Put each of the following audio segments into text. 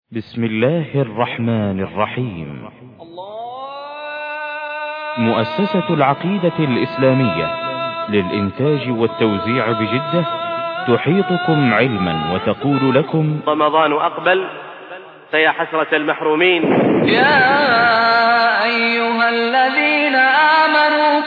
بسم الله الرحمن الرحيم. مؤسسة العقيدة الإسلامية للإنتاج والتوزيع بجدة تحيطكم علما وتقول لكم: رمضان أقبل فيا حسرة المحرومين. يا أيها الذين آمنوا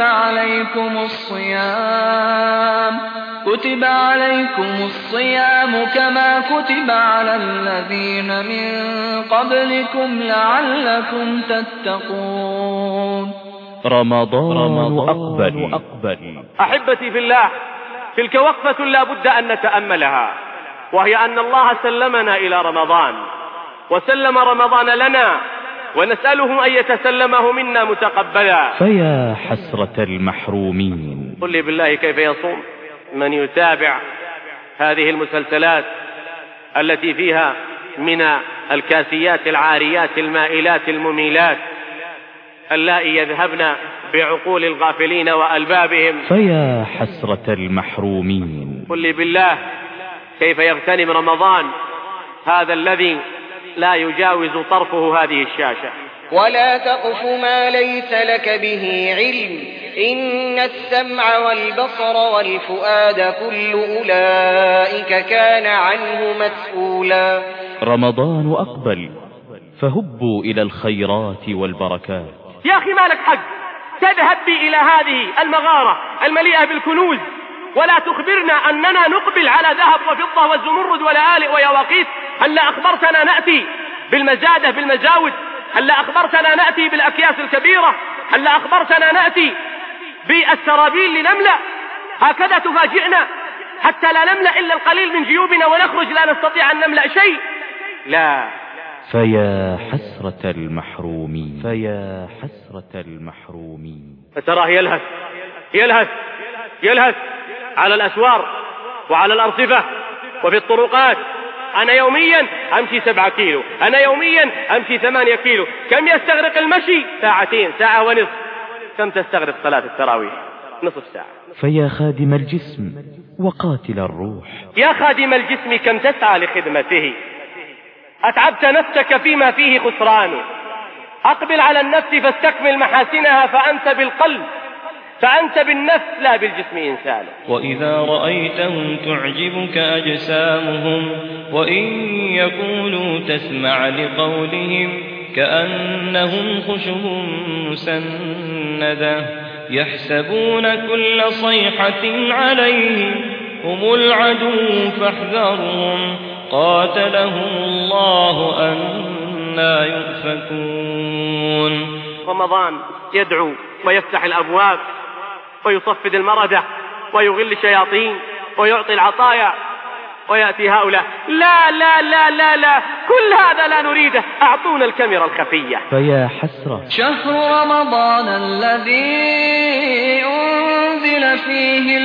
كتب عليكم الصيام كما كتب على الذين من قبلكم لعلكم تتقون. رمضان أقبل. أحبتي في الله، تلك وقفة لا بد أن نتأملها، وهي أن الله سلمنا إلى رمضان وسلم رمضان لنا، ونسأله أن يتسلمه منا متقبلا. فيا حسرة المحرومين. قل لي بالله كيف يصوم من يتابع هذه المسلسلات التي فيها من الكاسيات العاريات المائلات المميلات اللائي يذهبن بعقول الغافلين وألبابهم. فيا حسرة المحرومين. قل لي بالله كيف يغتنم رمضان هذا الذي لا يجاوز طرفه هذه الشاشة. ولا تقف ما ليس لك به علم، إن السمع والبصر والفؤاد كل أولئك كان عنه مسؤولا. رمضان أقبل، فهبوا إلى الخيرات والبركات. يا أخي ما لك حق تذهب بي إلى هذه المغارة المليئة بالكنوز ولا تخبرنا أننا نقبل على ذهب وفضة والزمرد ولآلئ ويواقيت؟ هل أخبرتنا نأتي بالمزادة بالمزاود؟ هل أخبرتنا نأتي بالأكياس الكبيرة؟ هل أخبرتنا نأتي بالسرابيل لنملأ؟ هكذا تفاجئنا حتى لا نملأ إلا القليل من جيوبنا ونخرج لا نستطيع أن نملأ شيء؟ لا. فيا حسرة المحرومين. فيا حسرة المحرومين. فتراه يلهث على الأسوار وعلى الأرصفة وفي الطرقات. أنا يوميا أمشي 7 كيلو، أنا يوميا أمشي 8 كيلو. كم يستغرق المشي؟ ساعتين، ساعة ونصف. كم تستغرق صلاة التراويح؟ نصف ساعة. فيا خادم الجسم وقاتل الروح. يا خادم الجسم كم تسعى لخدمته، أتعبت نفسك فيما فيه خسران. أقبل على النفس فاستكمل محاسنها، فأنت بالنفس لا بالجسم إنسان. وإذا رأيتهم تعجبك أجسامهم وإن يقولوا تسمع لقولهم كأنهم خشب مسندة يحسبون كل صيحة عليهم هم العدو فاحذرهم قاتلهم الله أنى يؤفكون. رمضان يدعو ويفتح الأبواب ويصفد المردة ويغل الشياطين ويعطي العطايا، ويأتي هؤلاء لا لا لا لا لا، كل هذا لا نريده، أعطونا الكاميرا الخفية. فيا حسرة. شهر رمضان الذي أنزل فيه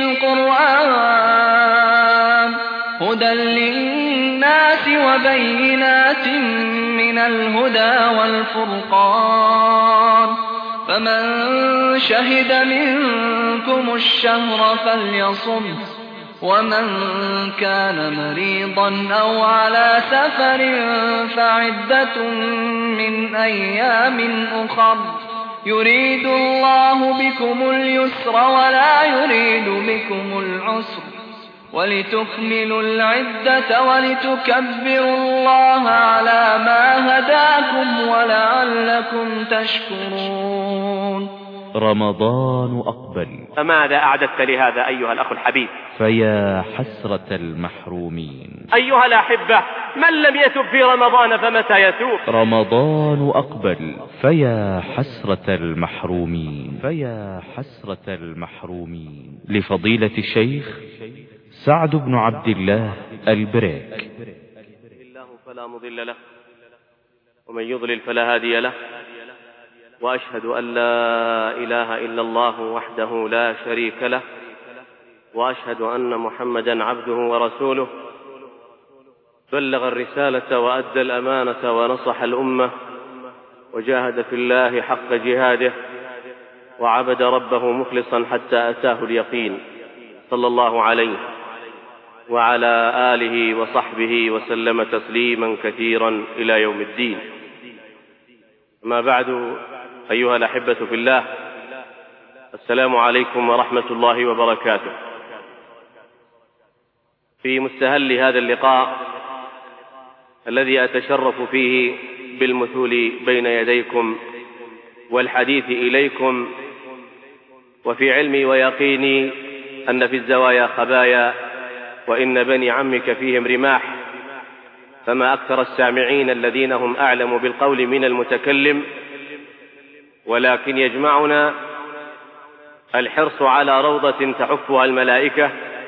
القرآن هدى للناس وبينات من الهدى والفرقان، فمن شهد منكم الشهر فليصم، ومن كان مريضا أو على سفر فعدة من أيام أخر، يريد الله بكم اليسر ولا يريد بكم العسر، ولتكملوا العدة ولتكبروا الله على ما هداكم ولعلكم تشكرون. رمضان أقبل. فماذا أعددت لهذا أيها الأخ الحبيب؟ فيا حسرة المحرومين. أيها الأحبة، من لم يتب في رمضان فمتى يتوب؟ رمضان أقبل. فيا حسرة المحرومين. فيا حسرة المحرومين. لفضيلة الشيخ سعد بن عبد الله البريك. الله فلا مضل له ومن يضلل فلا هادي له، وأشهد أن لا إله إلا الله وحده لا شريك له، وأشهد أن محمدا عبده ورسوله، بلغ الرسالة وأدى الأمانة ونصح الأمة وجاهد في الله حق جهاده وعبد ربه مخلصا حتى أتاه اليقين، صلى الله عليه وعلى آله وصحبه وسلم تسليما كثيرا إلى يوم الدين. ما بعد، أيها الأحبة في الله، السلام عليكم ورحمة الله وبركاته. في مستهل هذا اللقاء الذي أتشرف فيه بالمثول بين يديكم والحديث إليكم، وفي علمي ويقيني أن في الزوايا خبايا وإن بني عمك فيهم رماح، فما أكثر السامعين الذين هم أعلم بالقول من المتكلم، ولكن يجمعنا الحرص على روضة تحفها الملائكة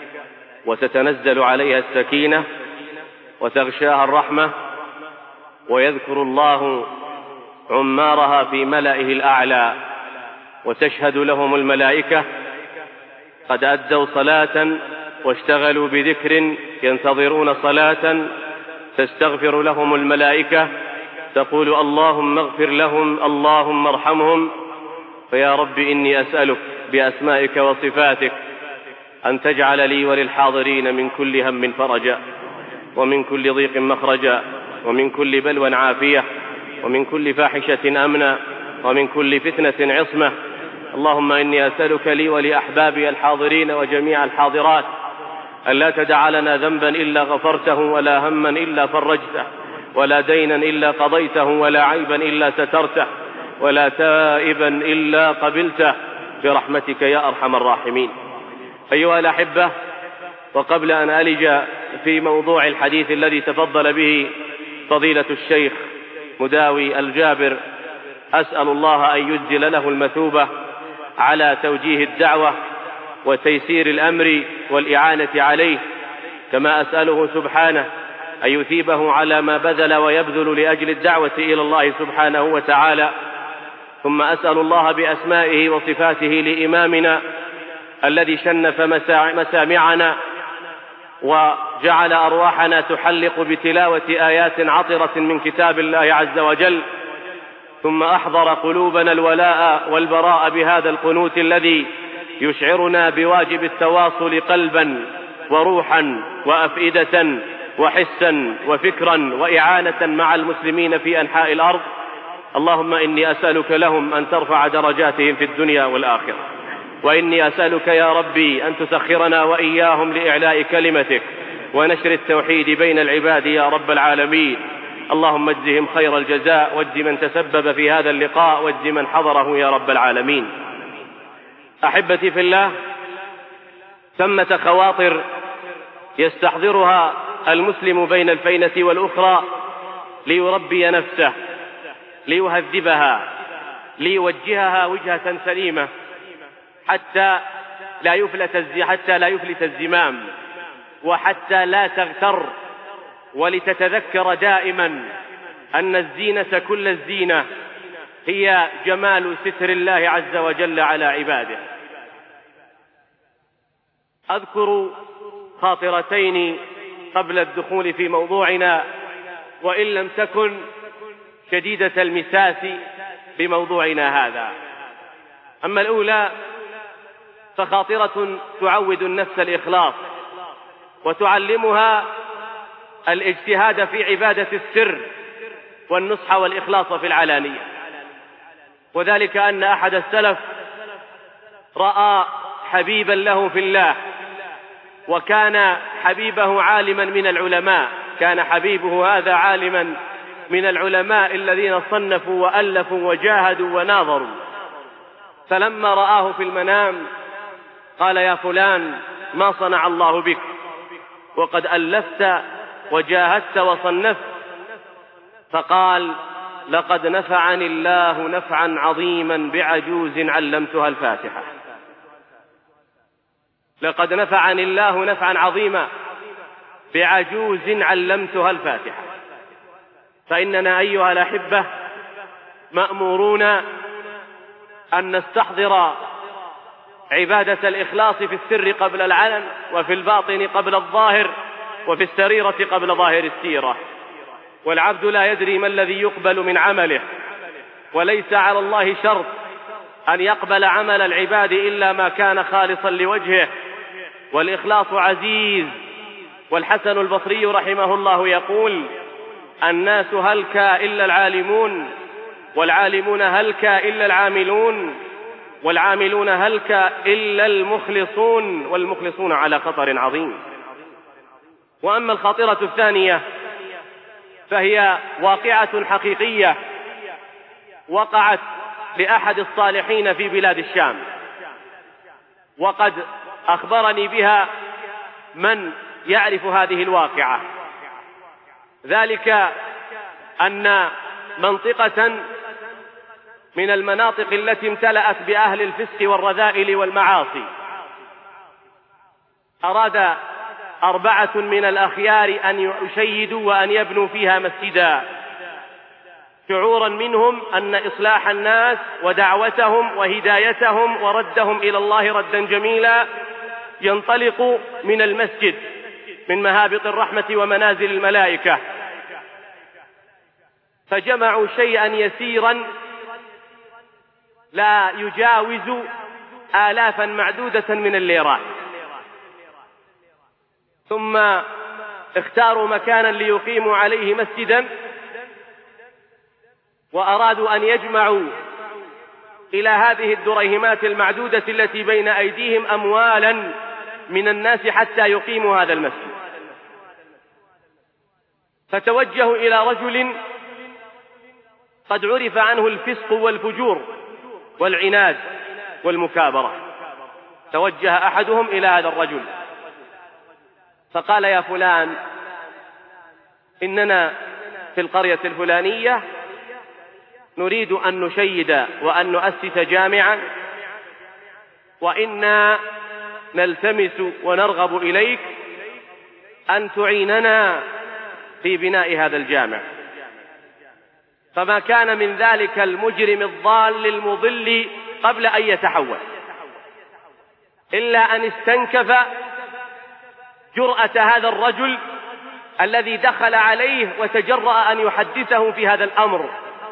وتتنزل عليها السكينة وتغشاها الرحمة، ويذكر الله عمارها في ملئه الأعلى وتشهد لهم الملائكة قد أدوا صلاة واشتغلوا بذكر ينتظرون صلاة تستغفر لهم الملائكة تقول اللهم اغفر لهم اللهم ارحمهم. فيا رب إني أسألك بأسمائك وصفاتك أن تجعل لي وللحاضرين من كل هم فرجا، ومن كل ضيق مخرجا، ومن كل بلوى عافية، ومن كل فاحشة أمنا، ومن كل فتنة عصمة. اللهم إني أسألك لي ولأحبابي الحاضرين وجميع الحاضرات ألا تدع لنا ذنبا إلا غفرته، ولا هما إلا فرجته، ولا دينا إلا قضيته، ولا عيبا إلا سترته، ولا تائبا إلا قبلته، برحمتك يا أرحم الراحمين. أيها الأحبة، وقبل أن ألج في موضوع الحديث الذي تفضل به فضيلة الشيخ مداوي الجابر، أسأل الله أن يجزل له المثوبة على توجيه الدعوة وتيسير الأمر والإعانة عليه، كما أسأله سبحانه أن يثيبه على ما بذل ويبذل لأجل الدعوة إلى الله سبحانه وتعالى. ثم أسأل الله بأسمائه وصفاته لإمامنا الذي شنف مسامعنا وجعل أرواحنا تحلق بتلاوة آيات عطرة من كتاب الله عز وجل، ثم أحضر قلوبنا الولاء والبراء بهذا القنوت الذي يشعرنا بواجب التواصل قلبا وروحا وأفئدة وحسا وفكرا وإعانة مع المسلمين في أنحاء الأرض. اللهم إني أسألك لهم أن ترفع درجاتهم في الدنيا والآخرة، وإني أسألك يا ربي أن تسخرنا وإياهم لإعلاء كلمتك ونشر التوحيد بين العباد يا رب العالمين. اللهم اجزهم خير الجزاء، واجز من تسبب في هذا اللقاء، واجز من حضره يا رب العالمين. أحبتي في الله، ثمة خواطر يستحضرها المسلم بين الفينة والأخرى ليربي نفسه، ليهذبها، ليوجهها وجهة سليمة حتى لا يفلت الزمام، وحتى لا تغتر، ولتتذكر دائما أن الزينة كل الزينة هي جمال ستر الله عز وجل على عباده. أذكر خاطرتين قبل الدخول في موضوعنا، وإن لم تكن شديدة المساس بموضوعنا هذا. أما الأولى فخاطرة تعود النفس الإخلاص وتعلمها الاجتهاد في عبادة السر والنصح والإخلاص في العلانية. وذلك أن أحد السلف رأى حبيبا له في الله، وكان حبيبه عالما من العلماء، كان حبيبه هذا عالما من العلماء الذين صنفوا وألفوا وجاهدوا وناظروا. فلما رآه في المنام قال يا فلان ما صنع الله بك، وقد ألفت وجاهدت وصنفت. فقال لقد نفعني الله نفعا عظيما بعجوز علمتها الفاتحة. لقد نفعني الله نفعا عظيما بعجوز علمتها الفاتحة. فإننا أيها الأحبة مأمورون أن نستحضر عبادة الإخلاص في السر قبل العلن، وفي الباطن قبل الظاهر، وفي السريرة قبل ظاهر السيرة. والعبد لا يدري ما الذي يقبل من عمله، وليس على الله شرط أن يقبل عمل العباد إلا ما كان خالصا لوجهه. والإخلاص عزيز والحسن البصري رحمه الله يقول: الناس هلك إلا العالمون، والعالمون هلك إلا العاملون، والعاملون هلك إلا المخلصون، والمخلصون على خطر عظيم. وأما الخاطرة الثانية فهي واقعة حقيقية وقعت لأحد الصالحين في بلاد الشام، وقد أخبرني بها من يعرف هذه الواقعة. ذلك أن منطقة من المناطق التي امتلأت بأهل الفسق والرذائل والمعاصي أراد 4 من الأخيار أن يشيدوا وأن يبنوا فيها مسجدا، شعورا منهم أن إصلاح الناس ودعوتهم وهدايتهم وردهم إلى الله ردا جميلا ينطلق من المسجد، من مهابط الرحمة ومنازل الملائكة. فجمعوا شيئا يسيرا لا يجاوز آلافا معدودة من الليرات، ثم اختاروا مكانا ليقيموا عليه مسجدا، وأرادوا أن يجمعوا إلى هذه الدريهمات المعدودة التي بين أيديهم أموالا من الناس حتى يقيموا هذا المسجد. فتوجهوا إلى رجل قد عرف عنه الفسق والفجور والعناد والمكابرة. توجه أحدهم إلى هذا الرجل فقال: يا فلان، إننا في القرية الفلانية نريد أن نشيد وأن نؤسس جامعا، وإنا نلتمس ونرغب إليك أن تعيننا في بناء هذا الجامع. فما كان من ذلك المجرم الضال المضل قبل أن يتحول إلا أن استنكف جرأة هذا الرجل الذي دخل عليه وتجرأ أن يحدثه في هذا الأمر،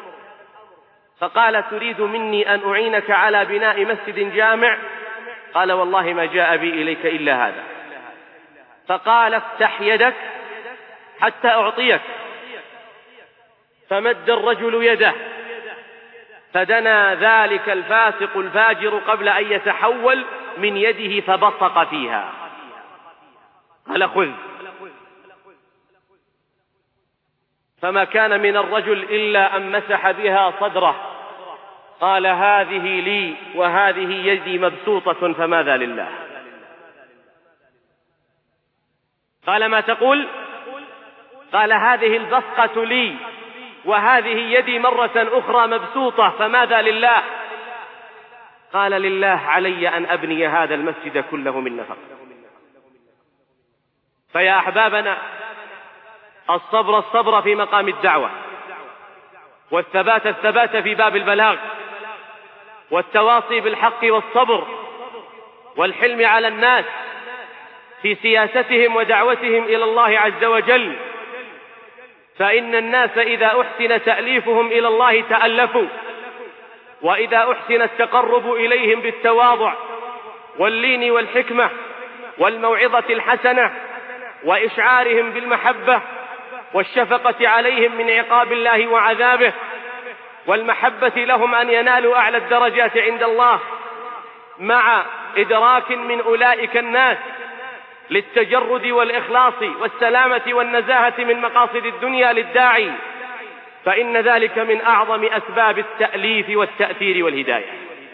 فقال: تريد مني أن أعينك على بناء مسجد جامع؟ قال: والله ما جاء بي إليك إلا هذا. فقال: افتح يدك حتى أعطيك. فمد الرجل يده فدنا ذلك الفاسق الفاجر قبل أن يتحول من يده فبصق فيها، قال: خذ. فما كان من الرجل إلا أن مسح بها صدره، قال: هذه لي وهذه يدي مبسوطة فماذا لله؟ قال: ما تقول؟ قال: هذه البصقة لي وهذه يدي مرة أخرى مبسوطة فماذا لله؟ قال: لله علي أن أبني هذا المسجد كله من نفق. فيا أحبابنا، الصبر في مقام الدعوة، والثبات في باب البلاغ، والتواصي بالحق والصبر، والحلم على الناس في سياستهم ودعوتهم إلى الله عز وجل. فإن الناس إذا أحسن تأليفهم إلى الله تألفوا، وإذا أحسن التقرب إليهم بالتواضع واللين والحكمة والموعظة الحسنة وإشعارهم بالمحبة والشفقة عليهم من عقاب الله وعذابه، والمحبة لهم أن ينالوا أعلى الدرجات عند الله، مع إدراك من أولئك الناس للتجرد والإخلاص والسلامة والنزاهة من مقاصد الدنيا للداعي، فإن ذلك من أعظم أسباب التأليف والتأثير والهداية.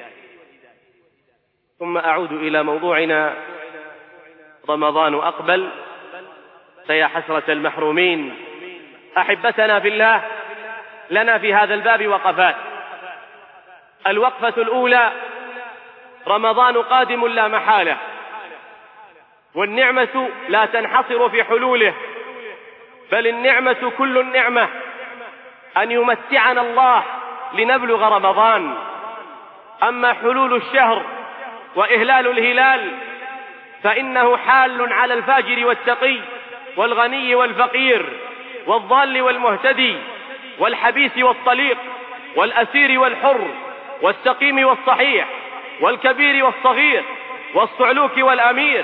ثم أعود إلى موضوعنا: رمضان أقبل، فيا حسرة المحرومين. أحبتنا في الله، لنا في هذا الباب وقفات. الوقفة الأولى: رمضان قادم لا محالة، والنعمة لا تنحصر في حلوله، بل النعمة كل النعمة أن يمتعنا الله لنبلغ رمضان. أما حلول الشهر وإهلال الهلال فإنه حال على الفاجر والتقي والغني والفقير والضال والمهتدي والحبيس والطليق والأسير والحر والسقيم والصحيح والكبير والصغير والصعلوك والأمير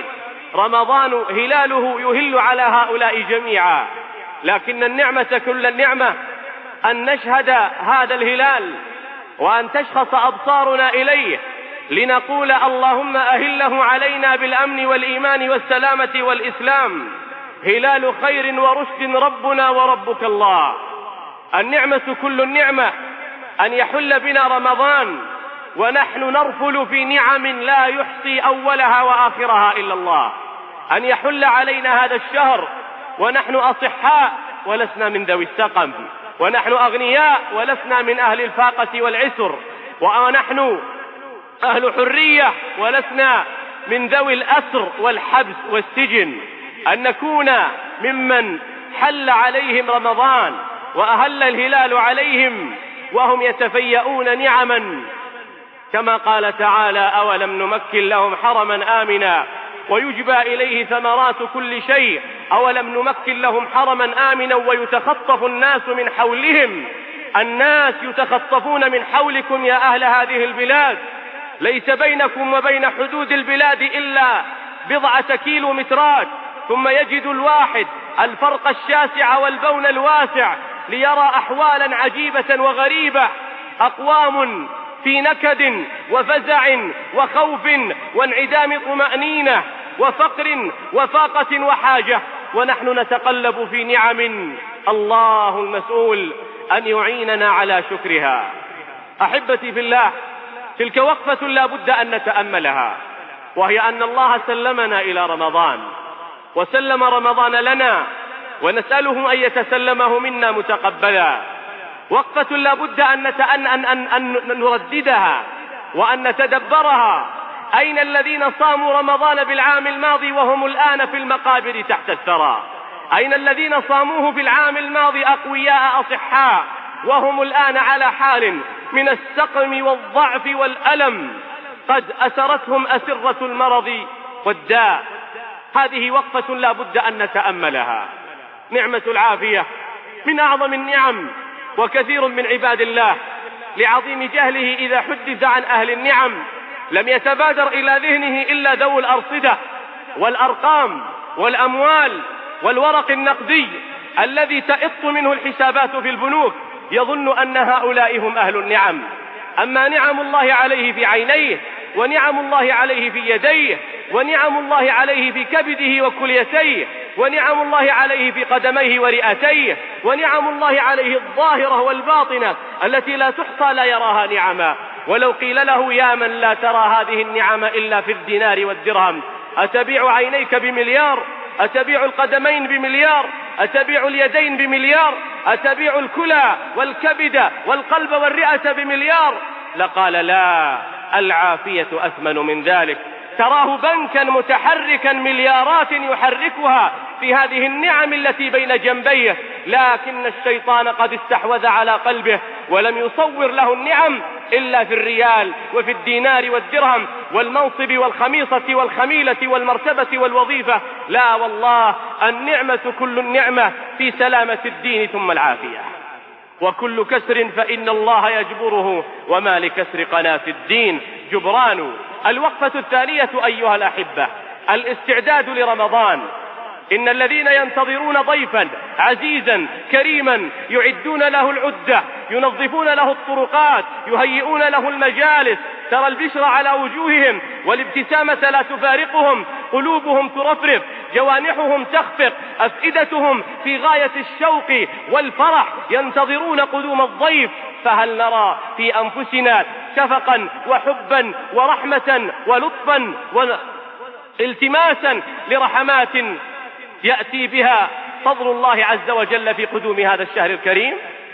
رمضان هلاله يهل على هؤلاء جميعا، لكن النعمة كل النعمة أن نشهد هذا الهلال وأن تشخص أبصارنا إليه لنقول اللهم أهله علينا بالأمن والإيمان والسلامة والإسلام. هلال خير ورشد ربنا وربك الله. النعمة كل النعمة أن يحل بنا رمضان ونحن نرفل في نعم لا يحصي أولها وآخرها إلا الله، أن يحل علينا هذا الشهر ونحن أصحاء ولسنا من ذوي السقم، ونحن أغنياء ولسنا من أهل الفاقة والعسر، ونحن أهل حرية ولسنا من ذوي الأسر والحبس والسجن، أن نكون ممن حل عليهم رمضان وأهل الهلال عليهم وهم يتفيئون نعما، كما قال تعالى أولم نمكن لهم حرما آمنا ويجبى إليه ثمرات كل شيء، أولم نمكن لهم حرما آمنا ويتخطف الناس من حولهم. الناس يتخطفون من حولكم يا أهل هذه البلاد، ليس بينكم وبين حدود البلاد إلا بضعة كيلومترات، ثم يجد الواحد الفرق الشاسع والبون الواسع ليرى أحوالا عجيبة وغريبة، أقوام في نكد وفزع وخوف وانعدام طمأنينة وفقر وفاقة وحاجة، ونحن نتقلب في نعم الله المسؤول أن يعيننا على شكرها. أحبتي في الله، تلك وقفة لا بد أن نتأملها، وهي أن الله سلمنا إلى رمضان وسلم رمضان لنا، ونسأله أن يتسلمه منا متقبلا. وقفة لا بد أن نرددها وأن نتدبرها. أين الذين صاموا رمضان بالعام الماضي وهم الآن في المقابر تحت الثرى؟ أين الذين صاموه في العام الماضي أقوياء أصحاء وهم الآن على حال من السقم والضعف والألم قد أسرتهم أسرة المرض والداء؟ هذه وقفة لا بد أن نتأملها. نعمة العافية من أعظم النعم، وكثير من عباد الله لعظيم جهله إذا حدث عن أهل النعم لم يتبادر إلى ذهنه إلا ذو الأرصدة والأرقام والأموال والورق النقدي الذي تئط منه الحسابات في البنوك، يظن أن هؤلاء هم أهل النعم. أما نعم الله عليه في عينيه، ونعم الله عليه في يديه، ونعم الله عليه في كبده وكليتيه، ونعم الله عليه في قدميه ورئتيه، ونعم الله عليه الظاهرة والباطنة التي لا تحصى لا يراها نعما. ولو قيل له يا من لا ترى هذه النعم إلا في الدينار والدرهم، أتبيع عينيك بمليار؟ أتبيع القدمين بمليار؟ أتبيع اليدين بمليار؟ أتبيع الكلى والكبد والقلب والرئة بمليار؟ لقال لا، العافية أثمن من ذلك. تراه بنكا متحركا مليارات يحركها في هذه النعم التي بين جنبيه، لكن الشيطان قد استحوذ على قلبه ولم يصور له النعم إلا في الريال وفي الدينار والدرهم والمنصب والخميصة والخميلة والمرتبة والوظيفة. لا والله، النعمة كل النعمة في سلامة الدين ثم العافية. وكل كسر فإن الله يجبره، وما لكسر قناة الدين جبران. الوقفة الثانية أيها الأحبة، الاستعداد لرمضان. إن الذين ينتظرون ضيفا عزيزا كريما يعدون له العدة، ينظفون له الطرقات، يهيئون له المجالس. ترى البشر على وجوههم والابتسامة لا تفارقهم، قلوبهم ترفرف، جوانحهم تخفق، أفئدتهم في غاية الشوق والفرح، ينتظرون قدوم الضيف. فهل نرى في أنفسنا شفقا وحبا ورحمة ولطفا والتماسا لرحمات يأتي بها فضل الله عز وجل في قدوم هذا الشهر الكريم؟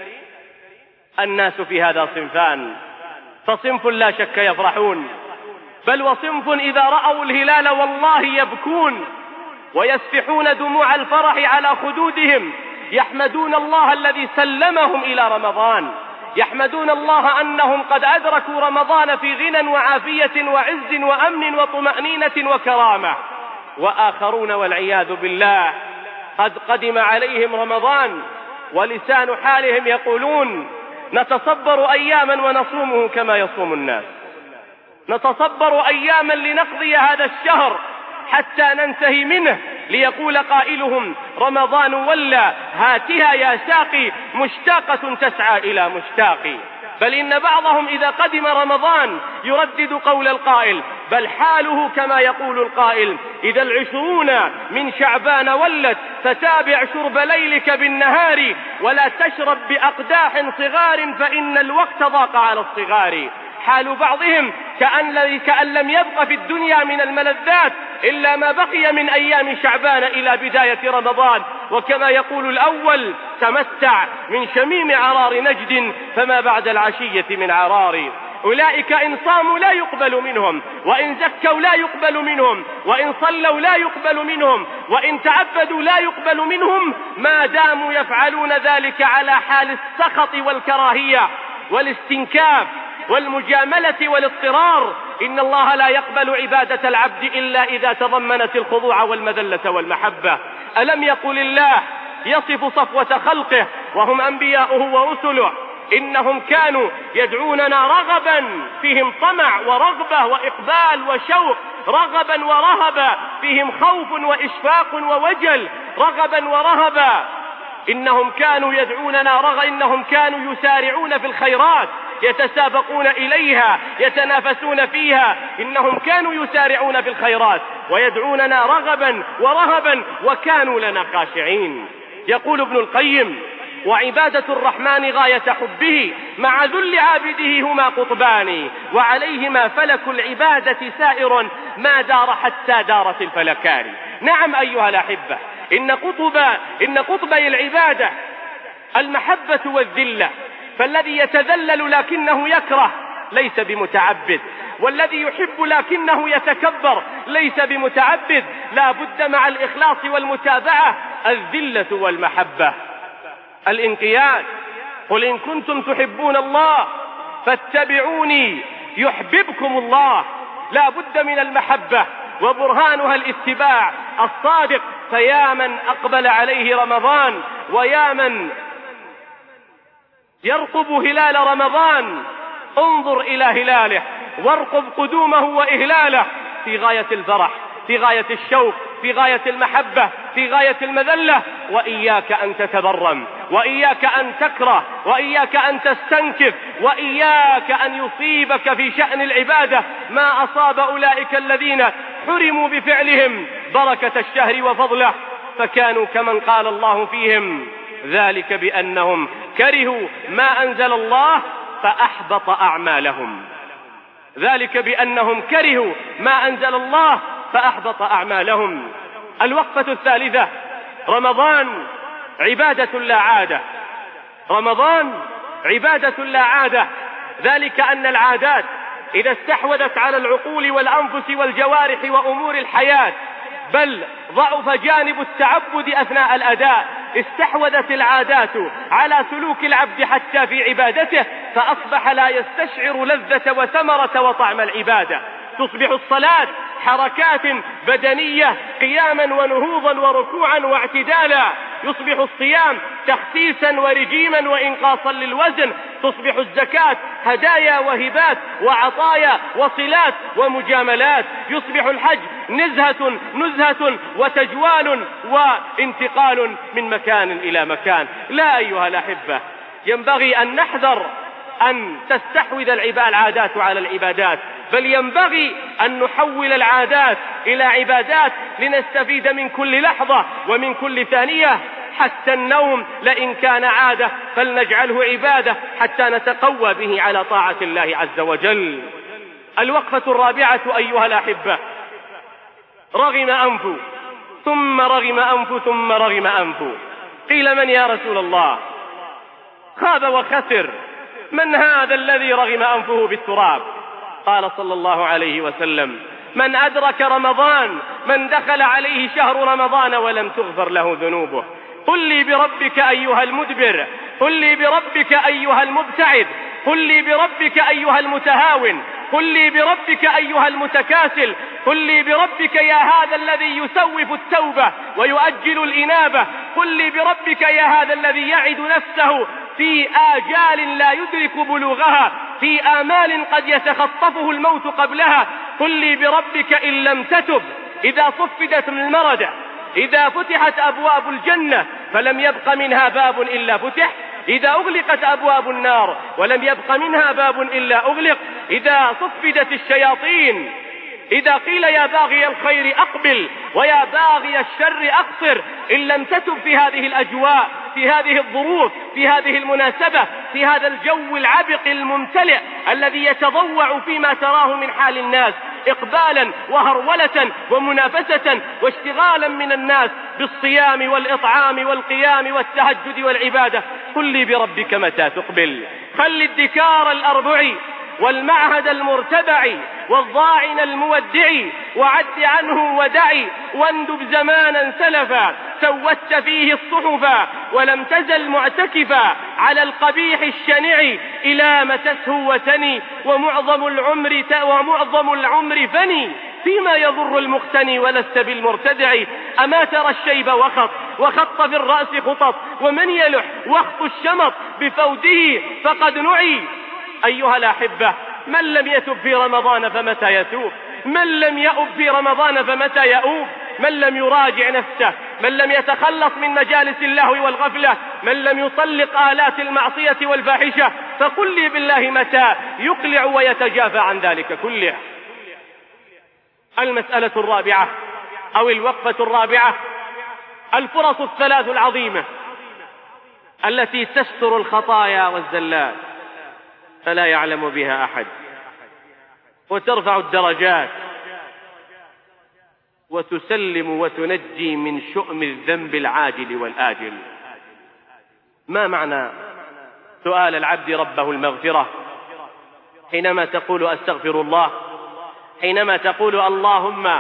الناس في هذا صنفان، فصنف لا شك يفرحون، بل وصنف إذا رأوا الهلال والله يبكون ويسفحون دموع الفرح على خدودهم، يحمدون الله الذي سلمهم إلى رمضان، يحمدون الله أنهم قد أدركوا رمضان في غنى وعافية وعز وأمن وطمأنينة وكرامة. وآخرون والعياذ بالله قد قدم عليهم رمضان ولسان حالهم يقولون نتصبر أياما ونصومه كما يصوم الناس، نتصبر أياما لنقضي هذا الشهر حتى ننتهي منه ليقول قائلهم: رمضان ولى هاتها يا ساقي مشتاقة تسعى إلى مشتاقي. بل إن بعضهم إذا قدم رمضان يردد قول القائل، بل حاله كما يقول القائل: إذا العشرون من شعبان ولت فتابع شرب ليلك بالنهار ولا تشرب بأقداح صغار فإن الوقت ضاق على الصغار. حال بعضهم كأن لم يبق في الدنيا من الملذات إلا ما بقي من أيام شعبان إلى بداية رمضان. وكما يقول الأول: تمتع من شميم عرار نجد فما بعد العشية من عرار. أولئك إن صاموا لا يقبل منهم، وإن زكوا لا يقبل منهم، وإن صلوا لا يقبل منهم، وإن تعبدوا لا يقبل منهم، ما داموا يفعلون ذلك على حال السخط والكراهية والاستنكاف والمجاملة والاضطرار. إن الله لا يقبل عبادة العبد إلا إذا تضمنت الخضوع والمذلة والمحبة. ألم يقل الله يصف صفوة خلقه وهم أنبياؤه ورسله: إنهم كانوا يدعوننا رغبا، فيهم طمع ورغبة وإقبال وشوق، رغبا ورهبا، فيهم خوف وإشفاق ووجل، رغبا ورهبا. إنهم كانوا يدعوننا رغبا، إنهم كانوا يسارعون في الخيرات، يتسابقون إليها، يتنافسون فيها. إنهم كانوا يسارعون في الخيرات ويدعوننا رغبا ورهبا وكانوا لنا خاشعين. يقول ابن القيم: وعبادة الرحمن غاية حبه مع ذل عابده هما قطبان، وعليهما فلك العبادة سائر ما دار حتى دارت الفلكان. نعم أيها الأحبة، إن قطبي العبادة المحبة والذلة، فالذي يتذلل لكنه يكره ليس بمتعبد، والذي يحب لكنه يتكبر ليس بمتعبد. لا بد مع الإخلاص والمتابعة الذلة والمحبة. الانقياد: قل إن كنتم تحبون الله فاتبعوني يحببكم الله. لا بد من المحبة وبرهانها الاتباع الصادق. فيا من أقبل عليه رمضان ويا من يرقب هلال رمضان، انظر إلى هلاله وارقب قدومه وإهلاله في غاية الفرح، في غاية الشوق، في غاية المحبة، في غاية المذلة. وإياك أن تتبرم، وإياك أن تكره، وإياك أن تستنكف، وإياك أن يصيبك في شأن العبادة ما أصاب أولئك الذين حرموا بفعلهم بركة الشهر وفضله، فكانوا كمن قال الله فيهم: ذلك بأنهم كرهوا ما أنزل الله فأحبط أعمالهم. ذلك بأنهم كرهوا ما أنزل الله فأحبط أعمالهم. الوقفة الثالثة: رمضان عبادة لا عادة. رمضان عبادة لا عادة، ذلك أن العادات إذا استحوذت على العقول والأنفس والجوارح وأمور الحياة، بل ضعف جانب التعبد أثناء الأداء، استحوذت العادات على سلوك العبد حتى في عبادته، فأصبح لا يستشعر لذة وثمرة وطعم العبادة. تصبح الصلاة حركات بدنية، قياما ونهوضا وركوعا واعتدالا. يصبح الصيام تخسيسا ورجيما وإنقاصا للوزن. تصبح الزكاة هدايا وهبات وعطايا وصلات ومجاملات. يصبح الحج نزهة وتجوال وانتقال من مكان إلى مكان. لا أيها الأحبة، ينبغي أن نحذر أن تستحوذ العادات على العبادات، بل ينبغي أن نحول العادات إلى عبادات لنستفيد من كل لحظة ومن كل ثانية. حتى النوم لئن كان عادة فلنجعله عبادة حتى نتقوى به على طاعة الله عز وجل. الوقفة الرابعة أيها الأحبة: رغم أنف ثم رغم أنف ثم رغم أنف. قيل: من يا رسول الله؟ خاب وخسر، من هذا الذي رغم أنفه بالتراب؟ قال صلى الله عليه وسلم: من أدرك رمضان، من دخل عليه شهر رمضان ولم تغفر له ذنوبه. قل لي بربك أيها المدبر، قل لي بربك أيها المبتعد، قل لي بربك أيها المتهاون، قل لي بربك أيها المتكاسل، قل لي بربك يا هذا الذي يسوف التوبة ويؤجل الإنابة، قل لي بربك يا هذا الذي يعد نفسه في آجال لا يدرك بلوغها، في آمال قد يتخطفه الموت قبلها. قل لي بربك إن لم تتب إذا صفدت المردة، إذا فتحت أبواب الجنة فلم يبق منها باب إلا فتح، إذا أغلقت أبواب النار ولم يبق منها باب إلا أغلق، إذا صفدت الشياطين، إذا قيل يا باغي الخير أقبل ويا باغي الشر أقصر، إن لم تتب في هذه الأجواء، في هذه الظروف، في هذه المناسبة، في هذا الجو العبق الممتلئ الذي يتضوع فيما تراه من حال الناس إقبالا وهرولة ومنافسة واشتغالا من الناس بالصيام والإطعام والقيام والتهجد والعبادة، قل لي بربك متى تقبل. خل الدكار الأربع والمعهد المرتبع والضاعن المودع وعد عنه ودعي، واندب زمانا سلفا سودت فيه الصحفا ولم تزل معتكفا على القبيح الشنع إلى متته وتني ومعظم العمر فني، فيما يضر المقتني ولست بالمرتدع. أما ترى الشيب وخط في الرأس خطط، ومن يلح وخط الشمط بفوده فقد نعي. أيها الأحبة، من لم يتب في رمضان فمتى يتوب؟ من لم يؤب في رمضان فمتى يؤوب؟ من لم يراجع نفسه، من لم يتخلص من مجالس اللهو والغفلة، من لم يطلق آلات المعصية والفاحشة، فقل لي بالله متى يقلع ويتجافى عن ذلك كله. المسألة الرابعة أو الوقفة الرابعة، الفرص الثلاث العظيمة التي تستر الخطايا والزلات فلا يعلم بها أحد، وترفع الدرجات وتسلم وتنجي من شؤم الذنب العاجل والآجل. ما معنى سؤال العبد ربه المغفرة حينما تقول أستغفر الله، حينما تقول اللهم،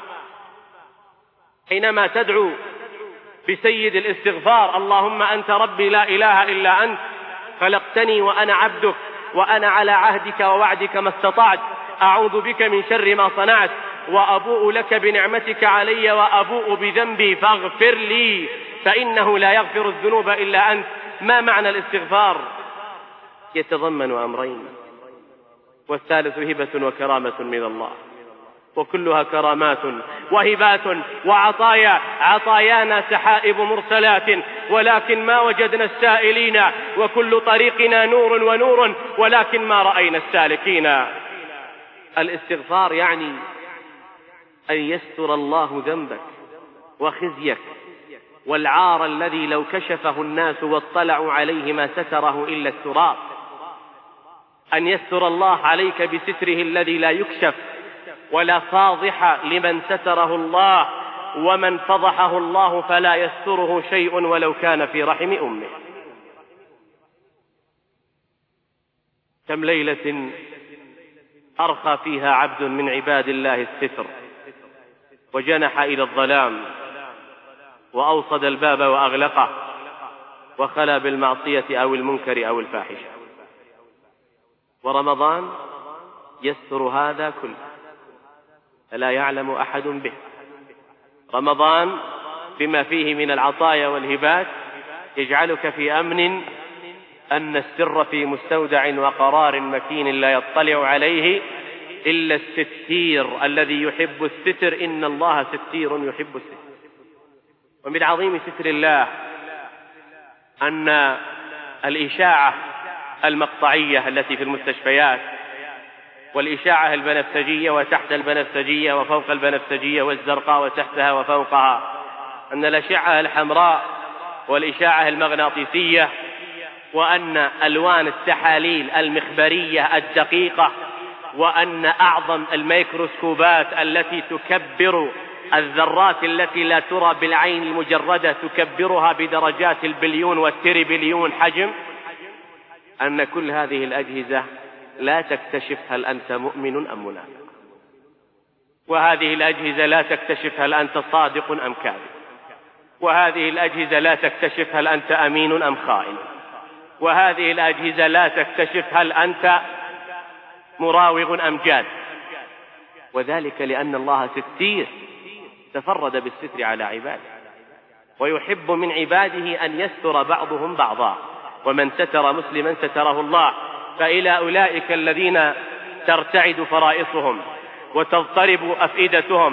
حينما تدعو بسيد الاستغفار اللهم أنت ربي لا إله إلا أنت خلقتني وأنا عبدك وأنا على عهدك ووعدك ما استطعت، أعوذ بك من شر ما صنعت وأبوء لك بنعمتك علي وأبوء بذنبي فاغفر لي فإنه لا يغفر الذنوب إلا أنت. ما معنى الاستغفار؟ يتضمن أمرين، والثالث هبة وكرامة من الله، وكلها كرامات وهبات وعطايا، عطايانا سحائب مرسلات ولكن ما وجدنا السائلين، وكل طريقنا نور ونور ولكن ما رأينا السالكين. الاستغفار يعني أن يستر الله ذنبك وخزيك والعار الذي لو كشفه الناس واطلعوا عليه ما ستره إلا التراب، أن يستر الله عليك بستره الذي لا يكشف ولا فاضح لمن ستره الله، ومن فضحه الله فلا يستره شيء ولو كان في رحم أمه. كم ليلة أرخى فيها عبد من عباد الله الستر وجنح إلى الظلام وأوصد الباب وأغلقه وخلا بالمعصية أو المنكر أو الفاحشة، ورمضان يستر هذا كله فلا يعلم أحد به. رمضان بما فيه من العطايا والهبات يجعلك في أمن أن السر في مستودع وقرار مكين لا يطلع عليه إلا الستير الذي يحب الستر، إن الله ستير يحب الستر. ومن عظيم ستر الله أن الإشاعة المقطعية التي في المستشفيات والإشاعة البنفسجية وتحت البنفسجية وفوق البنفسجية والزرقاء وتحتها وفوقها، أن الأشعة الحمراء والإشاعة المغناطيسية وأن ألوان التحاليل المخبرية الدقيقة وأن أعظم الميكروسكوبات التي تكبر الذرات التي لا ترى بالعين المجردة تكبرها بدرجات البليون والتريبليون حجم، أن كل هذه الأجهزة لا تكتشف هل أنت مؤمن أم منافق، وهذه الأجهزة لا تكتشف هل أنت صادق أم كاذب، وهذه الأجهزة لا تكتشف هل أنت أمين أم خائن، وهذه الأجهزة لا تكتشف هل أنت مراوغ أم جاد، وذلك لأن الله ستير تفرد بالستر على عباده، ويحب من عباده أن يستر بعضهم بعضا، ومن ستر مسلما ستره الله. فإلى أولئك الذين ترتعد فرائصهم وتضطرب أفئدتهم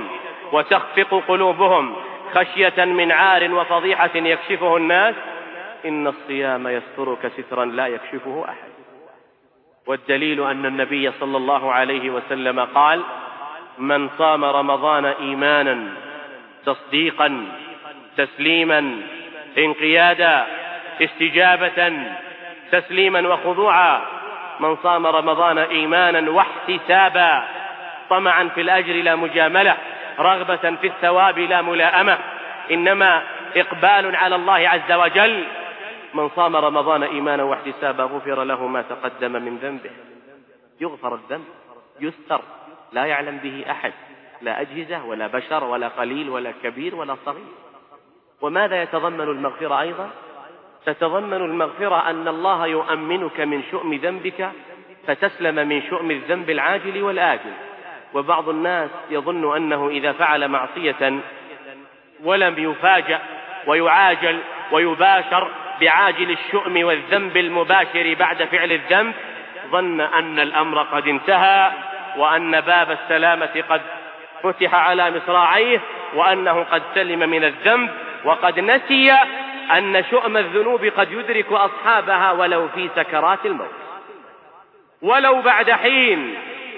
وتخفق قلوبهم خشية من عار وفضيحة يكشفه الناس، إن الصيام يسترك سترا لا يكشفه أحد. والدليل أن النبي صلى الله عليه وسلم قال: من صام رمضان إيمانا تصديقا تسليما انقيادا استجابة تسليما وخضوعا، من صام رمضان إيمانا واحتسابا طمعا في الأجر لا مجاملة، رغبة في الثواب لا ملاءمة، إنما إقبال على الله عز وجل، من صام رمضان إيمانا واحتسابا غفر له ما تقدم من ذنبه. يغفر الذنب، يستر، لا يعلم به أحد، لا أجهزة ولا بشر ولا قليل ولا كبير ولا صغير. وماذا يتضمن المغفرة أيضا؟ تتضمن المغفرة أن الله يؤمنك من شؤم ذنبك فتسلم من شؤم الذنب العاجل والآجل. وبعض الناس يظن أنه إذا فعل معصية ولم يفاجأ ويعاجل ويباشر بعاجل الشؤم والذنب المباشر بعد فعل الذنب، ظن أن الأمر قد انتهى، وأن باب السلامة قد فتح على مصراعيه، وأنه قد سلم من الذنب، وقد نسي أن شؤم الذنوب قد يدرك أصحابها ولو في سكرات الموت، ولو بعد حين.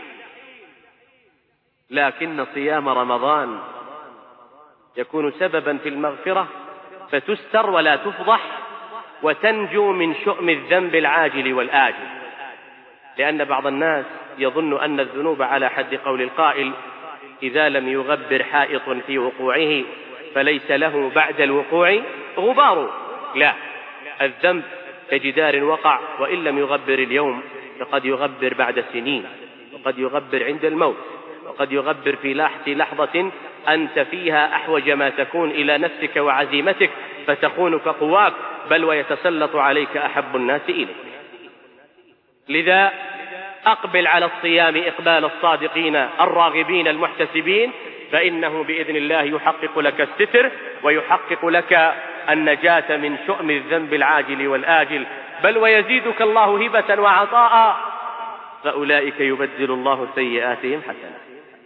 لكن صيام رمضان يكون سببا في المغفرة، فتستر ولا تفضح، وتنجو من شؤم الذنب العاجل والآجل. لأن بعض الناس يظن أن الذنوب على حد قول القائل: إذا لم يغبر حائط في وقوعه فليس له بعد الوقوع غبار. لا، الذنب كجدار وقع، وإن لم يغبر اليوم فقد يغبر بعد سنين، وقد يغبر عند الموت، وقد يغبر في لحظة أنت فيها أحوج ما تكون إلى نفسك وعزيمتك، فتخونك قواك، بل ويتسلط عليك أحب الناس إليك. لذا أقبل على الصيام إقبال الصادقين الراغبين المحتسبين، فإنه بإذن الله يحقق لك الستر، ويحقق لك النجاة من شؤم الذنب العاجل والآجل، بل ويزيدك الله هبة وعطاء. فأولئك يبدل الله سيئاتهم حسنات.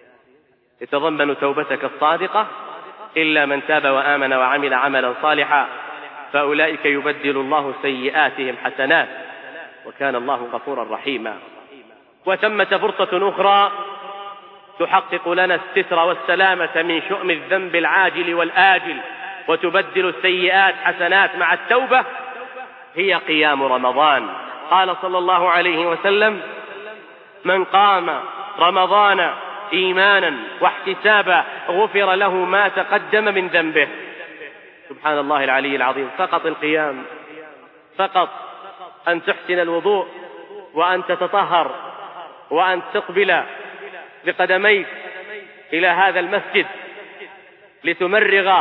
يتضمن توبتك الصادقة إلا من تاب وآمن وعمل عملا صالحا، فأولئك يبدل الله سيئاتهم حسنات، وكان الله غفورا رحيما. وثمة فرصة أخرى تحقق لنا الستر والسلامة من شؤم الذنب العاجل والآجل وتبدل السيئات حسنات مع التوبة، هي قيام رمضان. قال صلى الله عليه وسلم: من قام رمضان إيمانا واحتسابا غفر له ما تقدم من ذنبه. سبحان الله العلي العظيم. فقط القيام، فقط أن تحسن الوضوء، وأن تتطهر، وأن تقبل بقدميك إلى هذا المسجد لتمرغ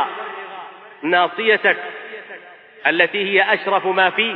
ناصيتك التي هي أشرف ما فيه،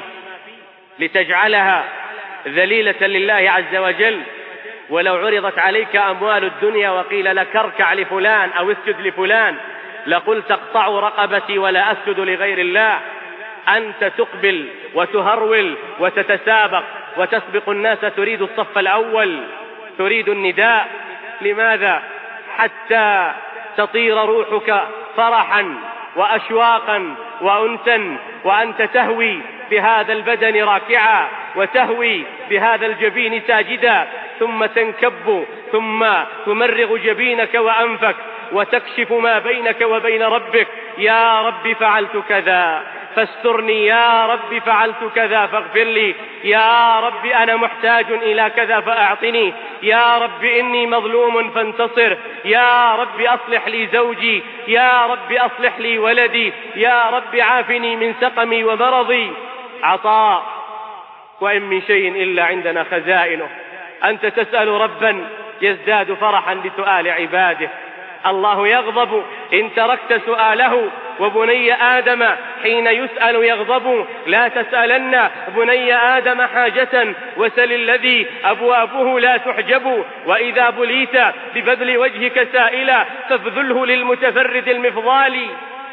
لتجعلها ذليلة لله عز وجل. ولو عرضت عليك أموال الدنيا وقيل لك اركع لفلان أو اسجد لفلان لقلت اقطعوا رقبتي ولا أسجد لغير الله. أنت تقبل وتهرول وتتسابق وتسبق الناس، تريد الصف الأول، تريد النداء. لماذا؟ حتى تطير روحك فرحا وأشواقا وأنسا، وأنت تهوي بهذا البدن راكعا، وتهوي بهذا الجبين ساجدا، ثم تنكب، ثم تمرغ جبينك وأنفك، وتكشف ما بينك وبين ربك: يا رب فعلت كذا فاسترني، يا رب فعلت كذا فاغفر لي، يا رب أنا محتاج إلى كذا فأعطني، يا رب إني مظلوم فانتصر، يا رب أصلح لي زوجي، يا رب أصلح لي ولدي، يا رب عافني من سقمي ومرضي. عطاء، وإن من شيء إلا عندنا خزائنه. أنت تسأل ربا يزداد فرحا بسؤال عباده. الله يغضب إن تركت سؤاله، وبني آدم حين يسأل يغضب. لا تسألن بني آدم حاجة وسل الذي أبوابه لا تحجب. وإذا بليت ببذل وجهك سائلا فابذله للمتفرد المفضال.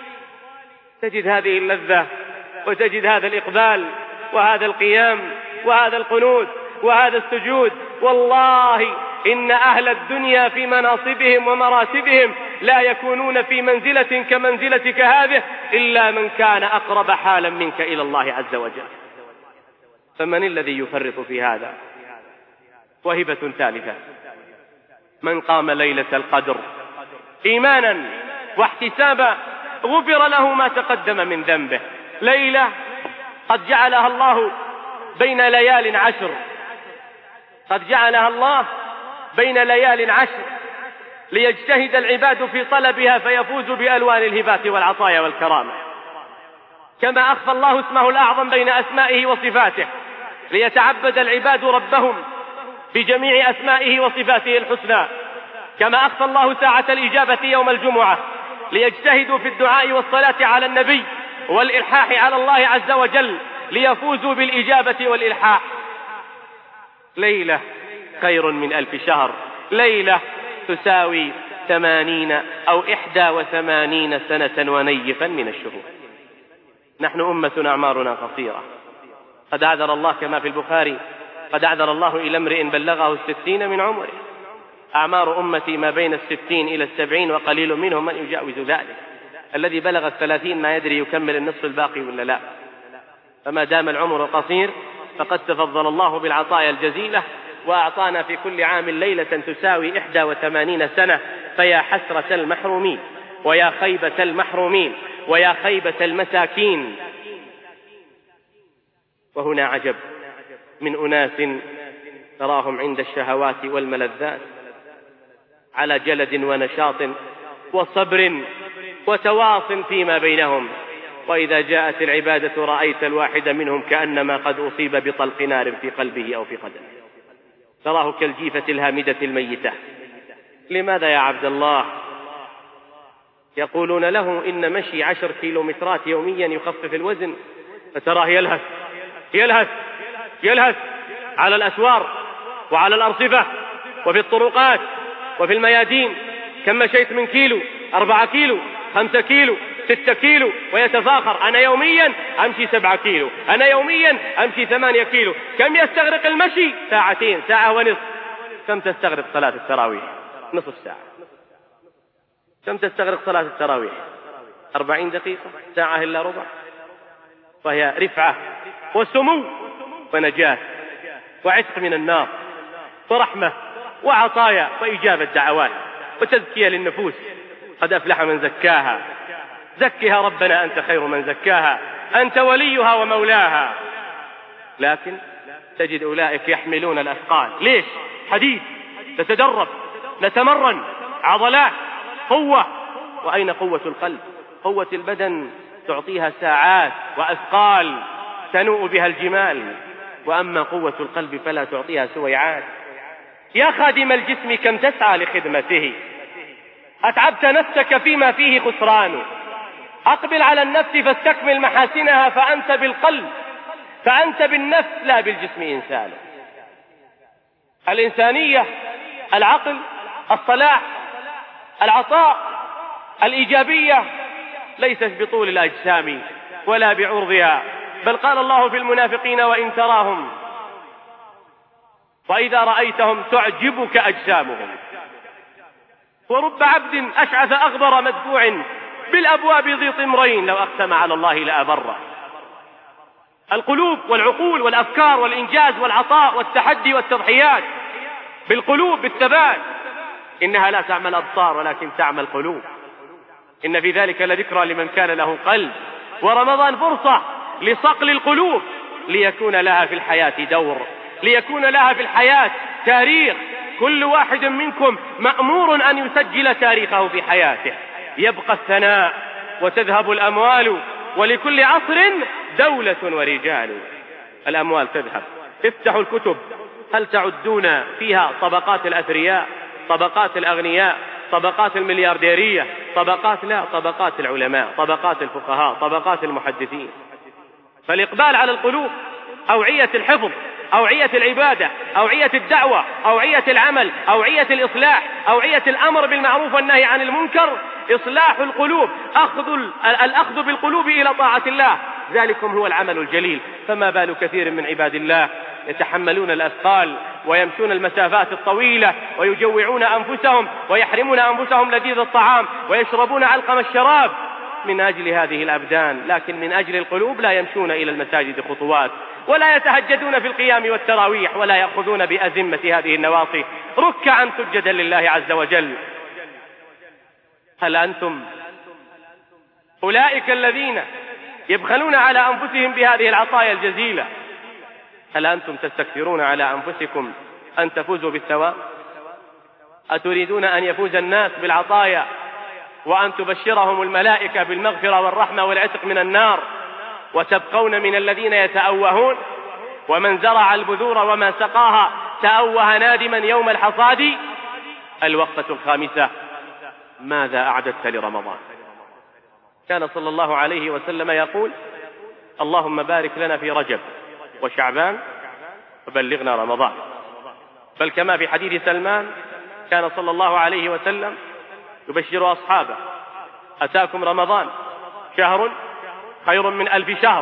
تجد هذه اللذة، وتجد هذا الإقبال، وهذا القيام، وهذا القنوت، وهذا السجود. والله إن أهل الدنيا في مناصبهم ومراتبهم لا يكونون في منزلة كمنزلتك هذه إلا من كان أقرب حالا منك إلى الله عز وجل. فمن الذي يفرط في هذا؟ وهبة ثالثة: من قام ليلة القدر إيمانا واحتسابا غفر له ما تقدم من ذنبه. ليلة قد جعلها الله بين ليال عشر، قد جعلها الله بين ليال عشر ليجتهد العباد في طلبها فيفوز بألوان الهبات والعطايا والكرامة. كما أخفى الله اسمه الأعظم بين أسمائه وصفاته ليتعبد العباد ربهم بجميع أسمائه وصفاته الحسنى. كما أخفى الله ساعة الإجابة يوم الجمعة ليجتهدوا في الدعاء والصلاة على النبي والإلحاح على الله عز وجل ليفوزوا بالإجابة والإلحاح. ليلة خير من 1000 شهر. ليلة تساوي 80 أو 81 سنة ونيفا من الشهور. نحن أمة أعمارنا قصيرة. قد أعذر الله كما في البخاري: قد أعذر الله إلى امرئ بلغه 60 من عمره. أعمار أمتي ما بين 60 إلى 70 وقليل منهم من يجاوز ذلك. الذي بلغ 30 ما يدري يكمل النصف الباقي ولا لا. فما دام العمر قصير فقد تفضل الله بالعطايا الجزيلة وأعطانا في كل عام ليلة تساوي 81 سنة. فيا حسرة المحرومين ويا خيبة المحرومين ويا خيبة المساكين. وهنا عجب من أناس تراهم عند الشهوات والملذات على جلد ونشاط وصبر وتواص فيما بينهم، وإذا جاءت العبادة رأيت الواحد منهم كأنما قد أصيب بطلق نار في قلبه أو في قدمه. تراه كالجيفة الهامدة الميتة. لماذا يا عبد الله؟ يقولون له إن مشي 10 كيلومترات يوميا يخفف الوزن، فتراه يلهث يلهث يلهث على الأسوار وعلى الأرصفة وفي الطرقات وفي الميادين. كم مشيت من كيلو؟ 4 كيلو، 5 كيلو، 6 كيلو، ويتفاخر: أنا يوميا أمشي 7 كيلو، أنا يوميا أمشي 8 كيلو. كم يستغرق المشي؟ 2 ساعة، 1 ساعة ونصف. كم تستغرق صلاة التراويح؟ نصف ساعة. كم تستغرق صلاة التراويح؟ 40 دقيقة، 1 ساعة إلا ربع. فهي رفعة وسمو ونجاة وعتق من النار ورحمة وعطايا وإجابة دعوات وتزكية للنفوس. قد أفلح من زكاها. زكها ربنا أنت خير من زكاها، أنت وليها ومولاها. لكن تجد أولئك يحملون الأثقال. ليش؟ حديث، نتدرب، نتمرن، عضلات، قوة. وأين قوة القلب؟ قوة البدن تعطيها ساعات وأثقال تنوء بها الجمال، وأما قوة القلب فلا تعطيها سويعات. يا خادم الجسم كم تسعى لخدمته، أتعبت نفسك فيما فيه خسران. أقبل على النفس فاستكمل محاسنها، فأنت بالقلب، فأنت بالنفس لا بالجسم إنسان. الإنسانية، العقل، الصلاح، العطاء، الإيجابية ليست بطول الأجسام ولا بعرضها، بل قال الله في المنافقين: وإن تراهم وإذا رأيتهم تعجبك أجسامهم. ورب عبد أشعث أغبر مدفوع بالأبواب ذي طمرين لو أقسم على الله لأبره. القلوب والعقول والأفكار والإنجاز والعطاء والتحدي والتضحيات. بالقلوب، بالثبات. إنها لا تعمى الأبصار ولكن تعمى القلوب. إن في ذلك لذكرى لمن كان له قلب. ورمضان فرصة لصقل القلوب ليكون لها في الحياة دور، ليكون لها في الحياة تاريخ. كل واحد منكم مأمور أن يسجل تاريخه في حياته. يبقى الثناء وتذهب الأموال، ولكل عصر دولة ورجال. الأموال تذهب. افتحوا الكتب، هل تعدون فيها طبقات الأثرياء، طبقات الأغنياء، طبقات المليارديرية، طبقات لا، طبقات العلماء، طبقات الفقهاء، طبقات المحدثين. فالإقبال على القلوب، أوعية الحفظ، أوعية العبادة، أوعية الدعوة، أوعية العمل، أوعية الإصلاح، أوعية الأمر بالمعروف والنهي عن المنكر. إصلاح القلوب، الأخذ بالقلوب إلى طاعة الله، ذلكم هو العمل الجليل. فما بال كثير من عباد الله يتحملون الأثقال ويمشون المسافات الطويلة ويجوعون أنفسهم ويحرمون أنفسهم لذيذ الطعام ويشربون علقم الشراب من أجل هذه الأبدان، لكن من أجل القلوب لا يمشون إلى المساجد خطوات ولا يتهجدون في القيام والتراويح ولا يأخذون بأزمة هذه النواصي ركعا سجدا لله عز وجل. هل أنتم أولئك الذين يبخلون على أنفسهم بهذه العطايا الجزيلة؟ هل أنتم تستكثرون على أنفسكم أن تفوزوا بالثواب؟ أتريدون أن يفوز الناس بالعطايا وأن تبشرهم الملائكة بالمغفرة والرحمة والعتق من النار وتبقون من الذين يتأوهون؟ ومن زرع البذور وما سقاها تأوه نادما يوم الحصاد. الوقفة الخامسة: ماذا أعددت لرمضان؟ كان صلى الله عليه وسلم يقول: اللهم بارك لنا في رجب وشعبان وبلغنا رمضان. بل كما في حديث سلمان كان صلى الله عليه وسلم يبشر أصحابه: أتاكم رمضان شهر خير من 1000 شهر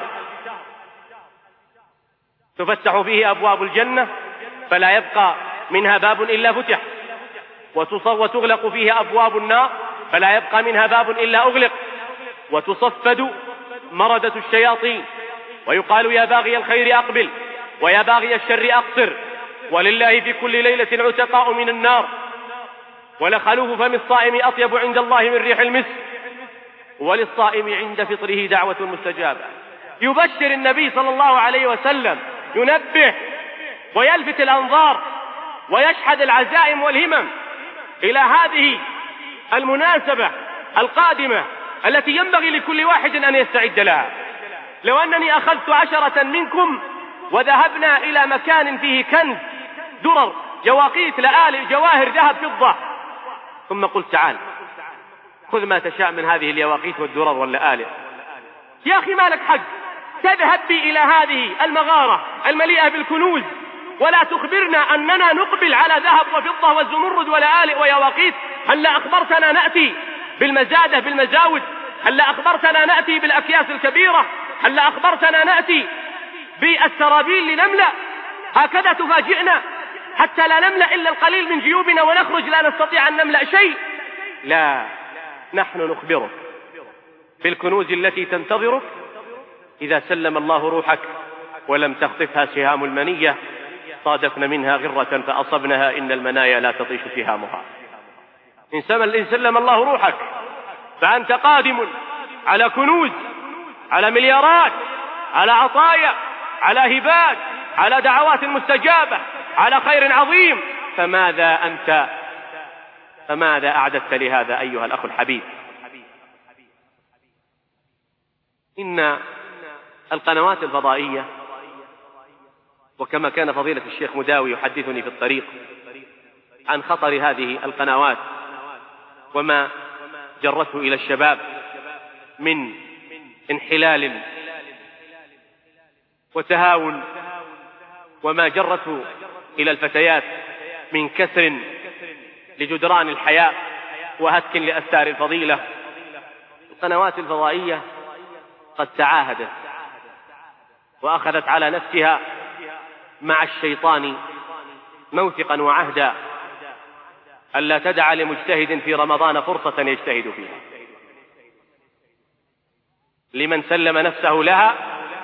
تفتح فيه أبواب الجنة فلا يبقى منها باب إلا فتح، وتغلق فيه أبواب النار فلا يبقى منها باب إلا أغلق، وتصفد مردة الشياطين، ويقال: يا باغي الخير أقبل ويا باغي الشر أقصر، ولله في كل ليلة عتقاء من النار، ولخلوف فم الصائم أطيب عند الله من ريح المسك، وللصائم عند فطره دعوة مستجابة. يبشر النبي صلى الله عليه وسلم، ينبه ويلفت الأنظار ويشحذ العزائم والهمم إلى هذه المناسبة القادمة التي ينبغي لكل واحد أن يستعد لها. لو أنني أخذت 10 منكم وذهبنا إلى مكان فيه كنز، درر، يواقيت، لآلئ، جواهر، ذهب، فضة، ثم قلت: تعال خذ ما تشاء من هذه اليواقيت والدرر واللآلئ، يا أخي ما لك حق تذهب بي إلى هذه المغارة المليئة بالكنوز ولا تخبرنا أننا نقبل على ذهب وفضة والزمرد ولآلئ ويواقيت؟ هل أخبرتنا نأتي بالمزادة بالمزاود؟ هل أخبرتنا نأتي بالأكياس الكبيرة؟ هل أخبرتنا نأتي بالسرابيل لنملأ؟ هكذا تفاجئنا حتى لا نملأ إلا القليل من جيوبنا ونخرج لا نستطيع أن نملأ شيء؟ لا، نحن نخبرك بالكنوز التي تنتظرك إذا سلم الله روحك ولم تخطفها سهام المنية، صادفنا منها غرة فأصبنها، إن المنايا لا تطيش سهامها. إن سلم الله روحك فأنت قادم على كنوز، على مليارات، على عطايا، على هبات، على دعوات مستجابة، على خير عظيم. فماذا أعددت لهذا أيها الأخ الحبيب؟ إن القنوات الفضائية، وكما كان فضيلة الشيخ مداوي يحدثني في الطريق عن خطر هذه القنوات وما جرته إلى الشباب من انحلال وتهاون، وما جرته إلى الفتيات من كسر لجدران الحياة وهتك لأستار الفضيلة. القنوات الفضائية قد تعاهدت وأخذت على نفسها مع الشيطان موثقا وعهدا ألا تدع لمجتهد في رمضان فرصة يجتهد فيها. لمن سلم نفسه لها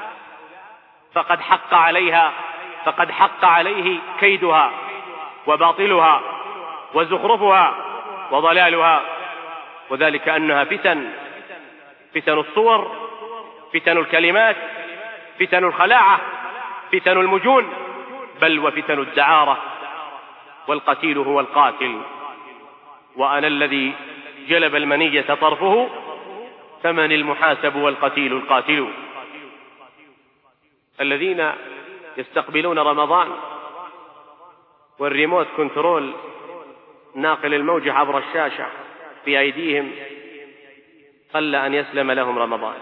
فقد حق عليه كيدها وباطلها وزخرفها وضلالها، وذلك أنها فتن الصور، فتن الكلمات، فتن الخلاعة، فتن المجون، بل وفتن الدعارة. والقتيل هو القاتل، وأنا الذي جلب المنية طرفه، فمن المحاسب والقتيل القاتل. الذين يستقبلون رمضان والريموت كنترول ناقل الموجة عبر الشاشة في أيديهم قل أن يسلم لهم رمضان.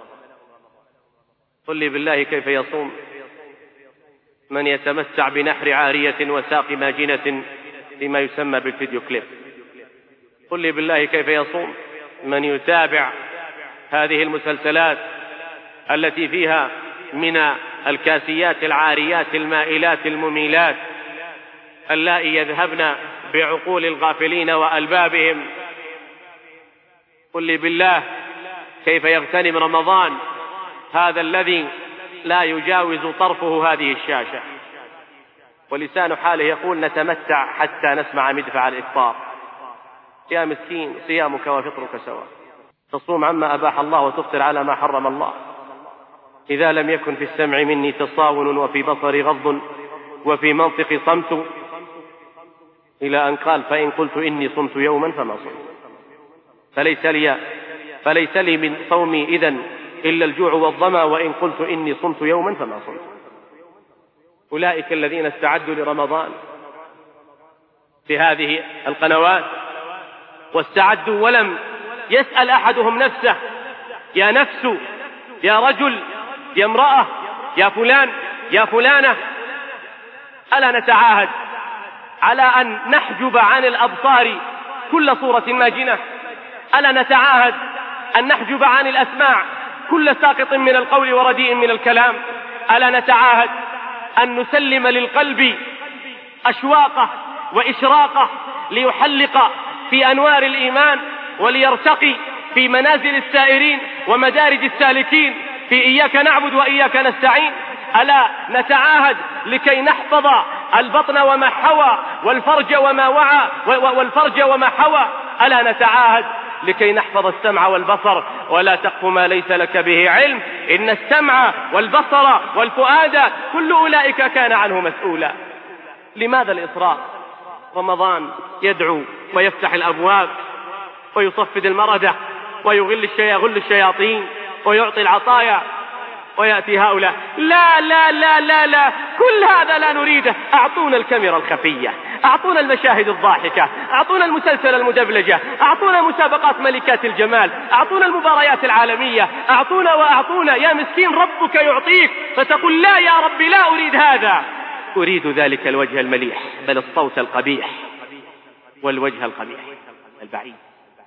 قل لي بالله كيف يصوم من يتمتع بنحر عارية وساق ماجنة فيما يسمى بالفيديو كليب؟ قل لي بالله كيف يصوم من يتابع هذه المسلسلات التي فيها من الكاسيات العاريات المائلات المميلات اللائي يذهبن بعقول الغافلين وألبابهم. قل لي بالله كيف يغتنم رمضان هذا الذي لا يجاوز طرفه هذه الشاشة؟ ولسان حاله يقول نتمتع حتى نسمع مدفع الإفطار. يا مسكين، صيامك وفطرك سواء، تصوم عما أباح الله وتفطر على ما حرم الله. إذا لم يكن في السمع مني تصاون وفي بصري غض وفي منطقي صمت، إلى أن قال فإن قلت إني صمت يوما فما صمت، فليس لي من صومي إذن إلا الجوع والظما، وإن قلت إني صمت يوما فما صمت. أولئك الذين استعدوا لرمضان في هذه القنوات واستعدوا ولم يسأل أحدهم نفسه يا نفس، يا رجل، يا امرأة، يا فلان، يا فلانة، ألا نتعاهد على أن نحجب عن الأبصار كل صورة ماجنة؟ ألا نتعاهد أن نحجب عن الأسماع كل ساقط من القول ورديء من الكلام؟ ألا نتعاهد أن نسلم للقلب أشواقه وإشراقه ليحلق في أنوار الإيمان وليرتقي في منازل السائرين ومدارج السالكين في إياك نعبد وإياك نستعين؟ ألا نتعاهد لكي نحفظ البطن وما حوى والفرج وما وعى والفرج وما حوى؟ ألا نتعاهد لكي نحفظ السمع والبصر؟ ولا تقف ما ليس لك به علم، إن السمع والبصر والفؤاد كل أولئك كان عنه مسؤولا. لماذا الإصرار؟ رمضان يدعو ويفتح الأبواب ويصفد المردة ويغل الشياطين ويعطي العطايا، ويأتي هؤلاء لا لا لا لا لا، كل هذا لا نريده. أعطونا الكاميرا الخفية، أعطونا المشاهد الضاحكة، أعطونا المسلسل المدبلجة، أعطونا مسابقات ملكات الجمال، أعطونا المباريات العالمية، أعطونا. يا مسكين ربك يعطيك فتقول لا يا رب لا أريد هذا، أريد ذلك الوجه المليح، بل الصوت القبيح والوجه القبيح البعيد.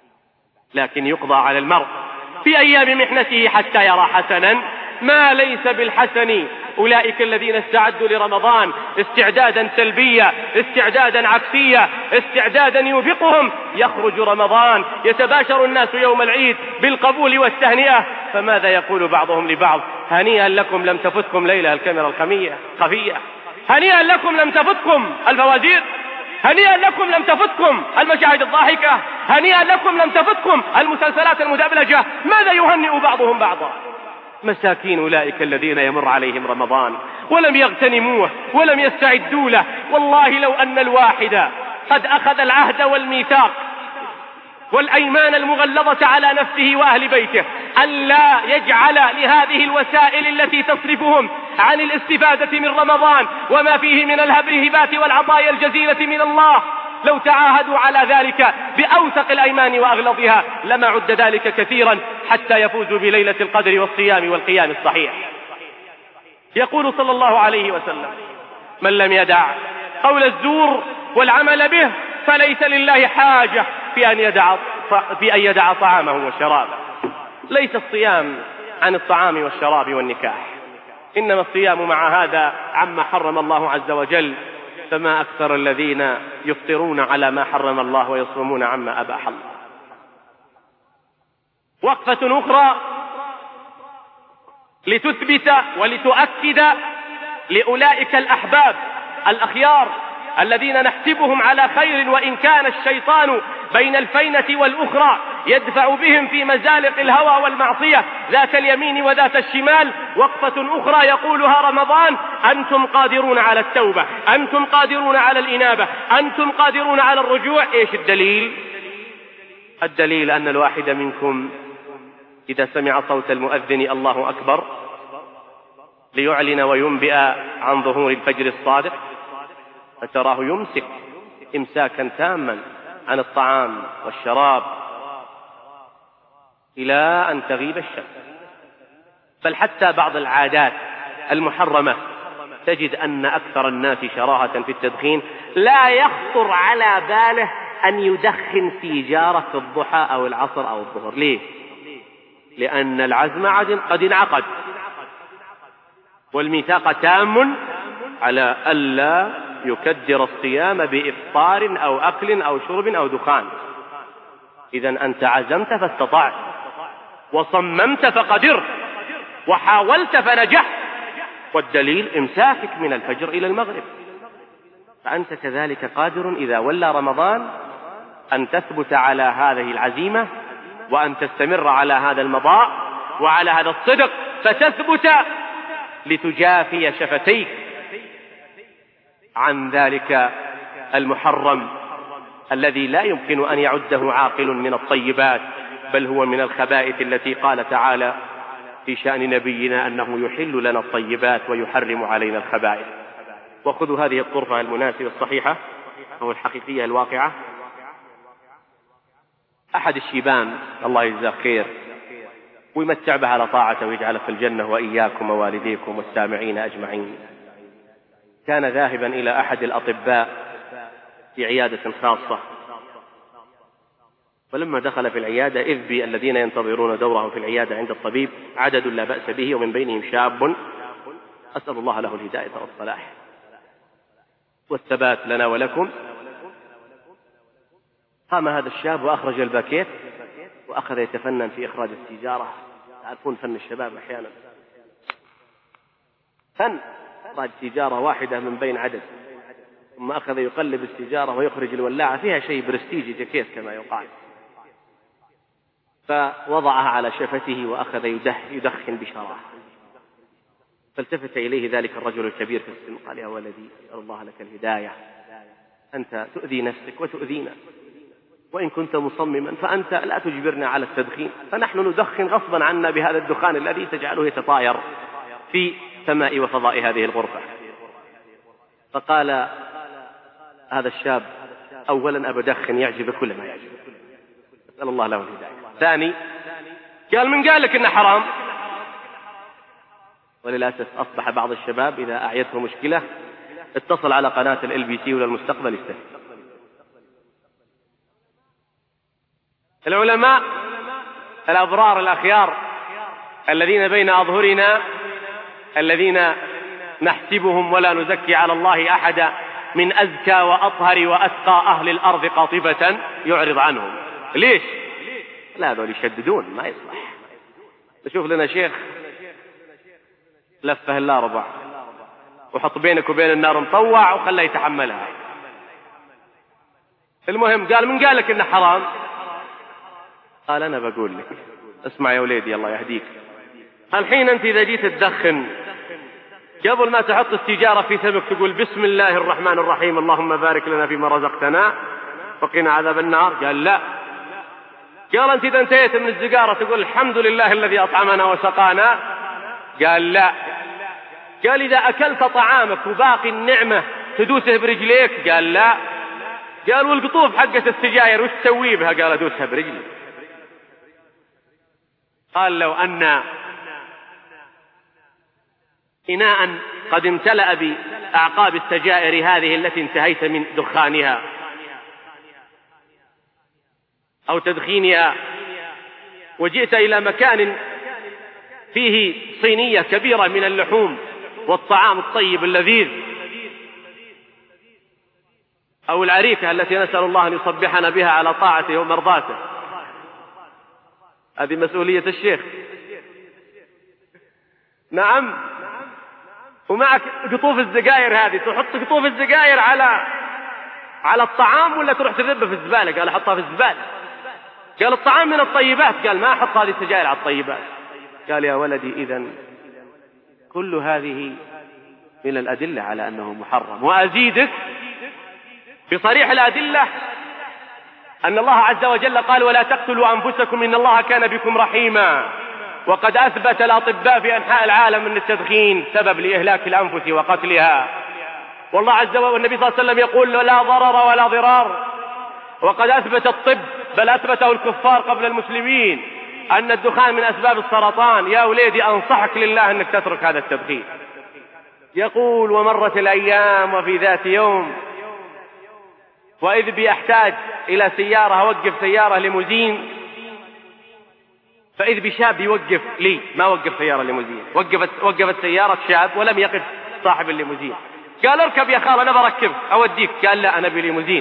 لكن يقضى على المرء في أيام محنته حتى يرى حسنا ما ليس بالحسن. أولئك الذين استعدوا لرمضان استعدادا سلبيا، استعدادا عكسيا، استعدادا يوبقهم. يخرج رمضان يتباشر الناس يوم العيد بالقبول والتهنئة، فماذا يقول بعضهم لبعض؟ هنيئا لكم لم تفتكم ليلة الكاميرا الخفية، هنيئا لكم لم تفتكم الفوازير، هنيئا لكم لم تفتكم المشاهد الضاحكة، هنيئا لكم لم تفتكم المسلسلات المدبلجة. ماذا يهنئ بعضهم بعضا؟ مساكين أولئك الذين يمر عليهم رمضان ولم يغتنموه ولم يستعدوا له. والله لو أن الواحد قد أخذ العهد والميثاق والأيمان المغلظة على نفسه وأهل بيته أن لا يجعل لهذه الوسائل التي تصرفهم عن الاستفادة من رمضان وما فيه من الهبات والعطايا الجزيلة من الله، لو تعاهدوا على ذلك بأوثق الأيمان وأغلظها لما عد ذلك كثيرا حتى يفوزوا بليلة القدر والصيام والقيام الصحيح. يقول صلى الله عليه وسلم: من لم يدع قول الزور والعمل به فليس لله حاجة في أن يدع طعامه وشرابه. ليس الصيام عن الطعام والشراب والنكاح، إنما الصيام مع هذا عما حرم الله عز وجل. فما أكثر الذين يفطرون على ما حرم الله ويصومون عما أباح الله. وقفة أخرى لتثبت ولتؤكد لأولئك الأحباب الأخيار الذين نحسبهم على خير، وإن كان الشيطان بين الفينة والأخرى يدفع بهم في مزالق الهوى والمعصية ذات اليمين وذات الشمال. وقفة أخرى يقولها رمضان: أنتم قادرون على التوبة، أنتم قادرون على الإنابة، أنتم قادرون على الرجوع. إيش الدليل؟ الدليل أن الواحد منكم إذا سمع صوت المؤذن الله أكبر ليعلن وينبئ عن ظهور الفجر الصادق فتراه يمسك إمساكا تاما عن الطعام والشراب إلى أن تغيب الشمس. بل حتى بعض العادات المحرمة تجد أن أكثر الناس شراهة في التدخين لا يخطر على باله أن يدخن سيجارة في الضحى أو العصر أو الظهر. ليه؟ لأن العزم قد انعقد والميثاق تام على ألا يكدر الصيام بإفطار أو أكل أو شرب أو دخان. إذن أنت عزمت فاستطعت، وصممت فقدرت، وحاولت فنجحت، والدليل إمساكك من الفجر إلى المغرب. فأنت كذلك قادر إذا ولى رمضان أن تثبت على هذه العزيمة، وأن تستمر على هذا المضاء وعلى هذا الصدق، فتثبت لتجافي شفتيك عن ذلك المحرم الذي لا يمكن أن يعده عاقل من الطيبات، بل هو من الخبائث التي قال تعالى في شأن نبينا أنه يحل لنا الطيبات ويحرم علينا الخبائث. وخذوا هذه الطرفة المناسبة الصحيحة أو الحقيقية الواقعة. أحد الشيبان الله يجزاه خير ويمتع به على طاعته ويجعله في الجنة وإياكم ووالديكم والسامعين أجمعين، كان ذاهبا إلى أحد الأطباء في عيادة خاصة، فلما دخل في العيادة إذ بالذين ينتظرون دورهم في العيادة عند الطبيب عدد لا بأس به، ومن بينهم شاب أسأل الله له الهداية والصلاح والثبات لنا ولكم. قام هذا الشاب وأخرج الباكيت وأخذ يتفنن في إخراج السيجارة. تعرفون فن الشباب أحيانا، فن إخراج سيجارة واحدة من بين عدد، ثم أخذ يقلب السيجارة ويخرج الولاعة فيها شيء برستيجي جاكيت كما يقال، فوضعها على شفته وأخذ يدخن بشراهة. فالتفت إليه ذلك الرجل الكبير في السن قال: يا ولدي أسأل الله لك الهداية، أنت تؤذي نفسك وتؤذينا، وإن كنت مصمما فأنت لا تجبرنا على التدخين، فنحن ندخن غصبا عنا بهذا الدخان الذي تجعله يتطاير في سماء وفضاء هذه الغرفة. فقال هذا الشاب: أولا أبدخن يعجب كل ما يعجب، أسأل الله له الهداية. ثاني قال: من قال لك إنه حرام؟ وللأسف أصبح بعض الشباب إذا أعيته مشكلة اتصل على قناة LBC ولا المستقبل يستهل. العلماء الأبرار الأخيار الذين بين أظهرنا الذين نحسبهم ولا نزكي على الله أحدا من أزكى وأطهر وأتقى أهل الأرض قاطبة يعرض عنهم. ليش؟ لا، هذول يشددون، ما يصلح. نشوف لنا شيخ لفه الله ربع وحط بينك وبين النار مطوع وخليه يتحملها. المهم قال: من قال لك إنه حرام؟ قال: أنا بقول لك، اسمع يا وليدي الله يهديك، الحين أنت إذا جيت تدخن قبل ما تحط السيجارة في فمك تقول بسم الله الرحمن الرحيم اللهم بارك لنا فيما رزقتنا وقنا عذاب النار؟ قال: لا. قال: أنت إذا انتهيت من السيجارة تقول الحمد لله الذي أطعمنا وسقانا؟ قال: لا. قال: إذا أكلت طعامك وباقي النعمة تدوسه برجليك؟ قال: لا. قال: والقطوف حقة السجاير وش تسوي بها؟ قال: أدوسها برجلي. قال: لو أن إناء قد امتلأ بأعقاب السجائر هذه التي انتهيت من دخانها أو تدخينها، وجئت إلى مكان فيه صينية كبيرة من اللحوم والطعام الطيب اللذيذ، أو العريكة التي نسأل الله أن يصبحنا بها على طاعته ومرضاته، هذه مسؤولية الشيخ. نعم. ومعك قطوف الزجاير هذه، تحط قطوف الزجاير على الطعام ولا تروح تذبه في الزبالة؟ قال: أحطها في الزبالة. قال: الطعام من الطيبات. قال: ما أحط هذه السجاير على الطيبات. قال: يا ولدي إذن كل هذه من الأدلة على أنه محرم. وأزيدك بصريح الأدلة أن الله عز وجل قال: ولا تقتلوا أنفسكم إن الله كان بكم رحيما. وقد أثبت الأطباء في أنحاء العالم أن التدخين سبب لإهلاك الأنفس وقتلها، والله عز وجل والنبي صلى الله عليه وسلم يقول: لا ضرر ولا ضرار. وقد أثبت الطب، بل أثبته الكفار قبل المسلمين، أن الدخان من أسباب السرطان. يا وليدي أنصحك لله أنك تترك هذا التدخين. يقول: ومرت الأيام وفي ذات يوم وإذ بي أحتاج إلى سيارة، أوقف سيارة ليموزين، فإذ بشاب يوقف لي، ما وقف سيارة الليموزين، وقفت سيارة شاب ولم يقف صاحب الليموزين. قال اركب يا خال أنا بركب أوديك. قال لا أنا بليموزين.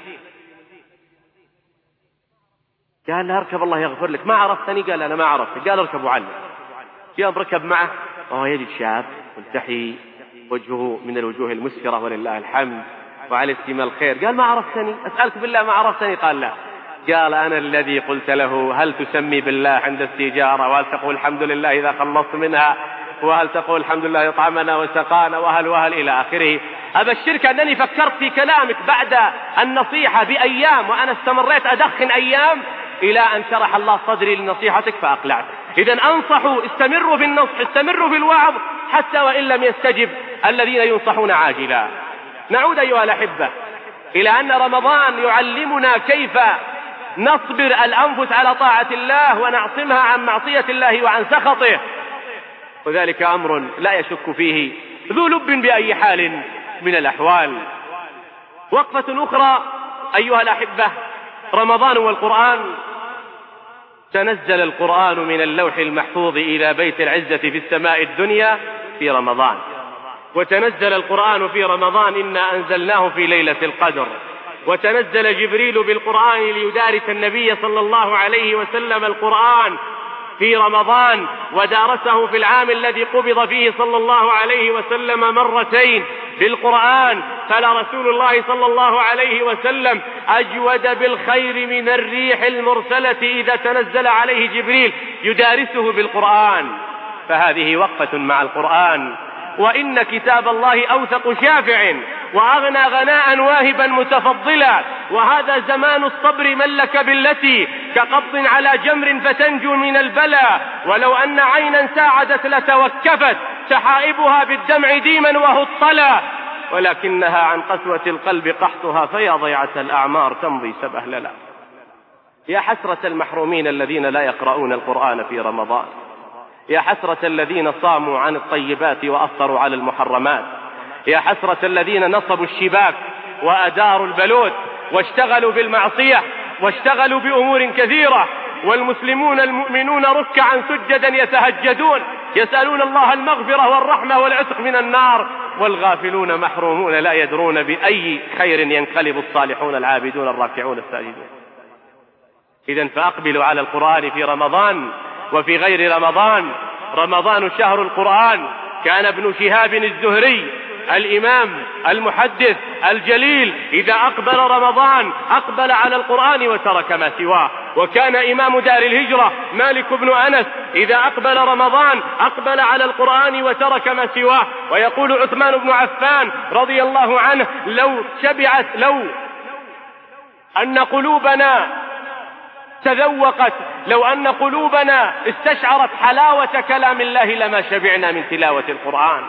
قال لا اركب الله يغفر لك، ما عرفتني؟ قال أنا ما عرفت. قال اركب وعلم. يوم ركب معه وهو يجد شاب ملتحي وجهه من الوجوه المسفرة ولله الحمد وعلى استماع الخير. قال ما عرفتني؟ أسألك بالله ما عرفتني؟ قال لا. قال أنا الذي قلت له هل تسمي بالله عند السيجارة، وهل تقول الحمد لله إذا خلصت منها، وهل تقول الحمد لله يطعمنا وسقانا، وهل إلى آخره. أبشرك أنني فكرت في كلامك بعد النصيحة بأيام، وأنا استمريت أدخن أيام إلى أن شرح الله صدري لنصيحتك فأقلعت. إذن أنصحوا، استمروا في النصح، استمروا في الوعظ، حتى وإن لم يستجب الذين ينصحون عاجلا. نعود أيها الأحبة إلى أن رمضان يعلمنا كيف نصبر الأنفس على طاعة الله ونعصمها عن معصية الله وعن سخطه، وذلك أمر لا يشك فيه ذو لب بأي حال من الأحوال. وقفة أخرى أيها الأحبة، رمضان والقرآن. تنزل القرآن من اللوح المحفوظ إلى بيت العزة في السماء الدنيا في رمضان، وتنزل القرآن في رمضان إنا أنزلناه في ليلة القدر، وتنزل جبريل بالقرآن ليدارس النبي صلى الله عليه وسلم القرآن في رمضان، ودارسه في العام الذي قبض فيه صلى الله عليه وسلم مرتين بالقرآن. فلرسول الله صلى الله عليه وسلم أجود بالخير من الريح المرسلة إذا تنزل عليه جبريل يدارسه بالقرآن. فهذه وقفة مع القرآن. وإن كتاب الله أوثق شافع وأغنى غناء واهبا متفضلا، وهذا زمان الصبر من لك بالتي كقبض على جمر فتنجو من البلاء، ولو أن عينا ساعدت لتوكفت سحائبها بالدمع ديما وهطلا، ولكنها عن قسوة القلب قحطها فيا ضيعة الأعمار تمضي سبهللا. يا حسرة المحرومين الذين لا يقرؤون القرآن في رمضان، يا حسرة الذين صاموا عن الطيبات وأفطروا على المحرمات، يا حسرة الذين نصبوا الشباك وأداروا البلوت واشتغلوا بالمعصية واشتغلوا بأمور كثيرة، والمسلمون المؤمنون ركعا سجدا يتهجدون يسألون الله المغفرة والرحمة والعتق من النار، والغافلون محرومون لا يدرون بأي خير ينقلب الصالحون العابدون الراكعون الساجدون. إذن فأقبلوا على القرآن في رمضان وفي غير رمضان. رمضان شهر القرآن. كان ابن شهاب الزهري الإمام المحدث الجليل إذا أقبل رمضان أقبل على القرآن وترك ما سواه. وكان إمام دار الهجرة مالك بن أنس إذا أقبل رمضان أقبل على القرآن وترك ما سواه. ويقول عثمان بن عفان رضي الله عنه لو أن قلوبنا تذوقت، لو أن قلوبنا استشعرت حلاوة كلام الله لما شبعنا من تلاوة القرآن.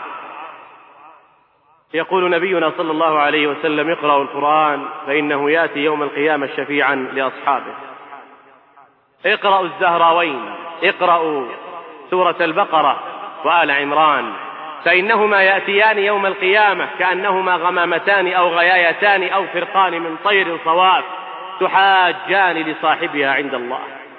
يقول نبينا صلى الله عليه وسلم اقرأوا القرآن فإنه يأتي يوم القيامة شفيعا لأصحابه. اقرأوا الزهراوين، اقرأوا سورة البقرة وآل عمران، فإنهما يأتيان يوم القيامة كأنهما غمامتان أو غيايتان أو فرقان من طير صواف تحاجان لصاحبها عند الله.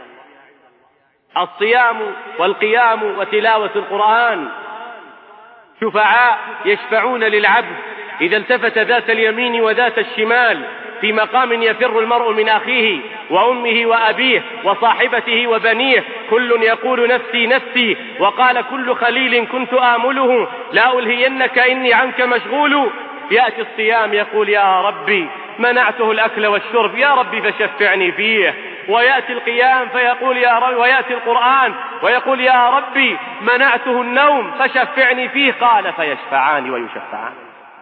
الصيام والقيام وتلاوة القرآن شفعاء يشفعون للعبد إذا التفت ذات اليمين وذات الشمال في مقام يفر المرء من أخيه وأمه وأبيه وصاحبته وبنيه، كل يقول نفسي نفسي، وقال كل خليل كنت آمله لا ألهينك إني عنك مشغول. يأتي الصيام يقول يا ربي منعته الأكل والشرب يا ربي فشفعني فيه، ويأتي القيام فيقول يا رب، ويأتي القرآن ويقول يا ربي منعته النوم فشفعني فيه، قال فيشفعان ويشفعان.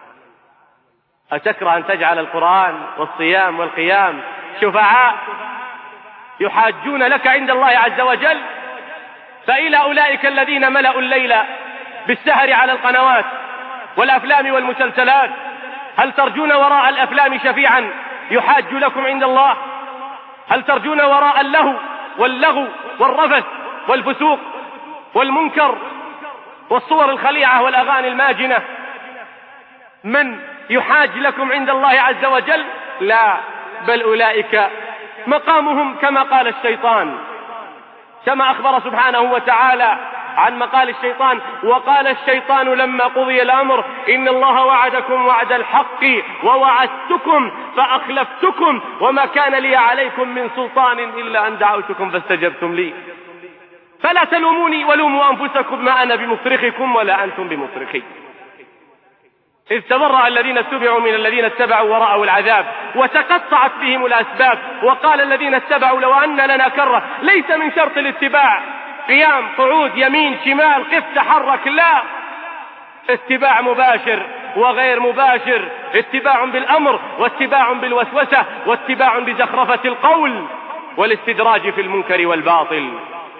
أتكره أن تجعل القرآن والصيام والقيام شفعاء يحاجون لك عند الله عز وجل؟ فإلى أولئك الذين ملأوا الليل بالسهر على القنوات والأفلام والمسلسلات، هل ترجون وراء الأفلام شفيعا يحاج لكم عند الله؟ هل ترجون وراء اللهو والرفث والفسوق والمنكر والصور الخليعة والأغاني الماجنة من يحاج لكم عند الله عز وجل؟ لا، بل أولئك مقامهم كما قال الشيطان كما أخبر سبحانه وتعالى عن مقال الشيطان: وقال الشيطان لما قضي الأمر إن الله وعدكم وعد الحق ووعدتكم فأخلفتكم وما كان لي عليكم من سلطان إلا أن دعوتكم فاستجبتم لي فلا تلوموني ولوموا أنفسكم ما أنا بمصرخكم ولا أنتم بمصرخي. إذ تبرأ الذين اتبعوا من الذين اتبعوا ورأوا العذاب وتقطعت بهم الأسباب. وقال الذين اتبعوا لو أن لنا كرة. ليس من شرط الاتباع قيام قعود يمين شمال قف تحرك، لا، اتباع مباشر وغير مباشر، اتباع بالأمر واتباع بالوسوسة واتباع بزخرفة القول والاستدراج في المنكر والباطل.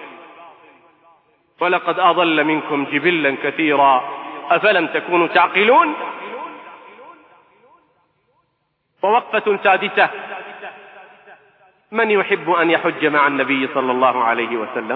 ولقد أضل منكم جبلا كثيرا أفلم تكونوا تعقلون. ووقفة سادسة: من يحب أن يحج مع النبي صلى الله عليه وسلم؟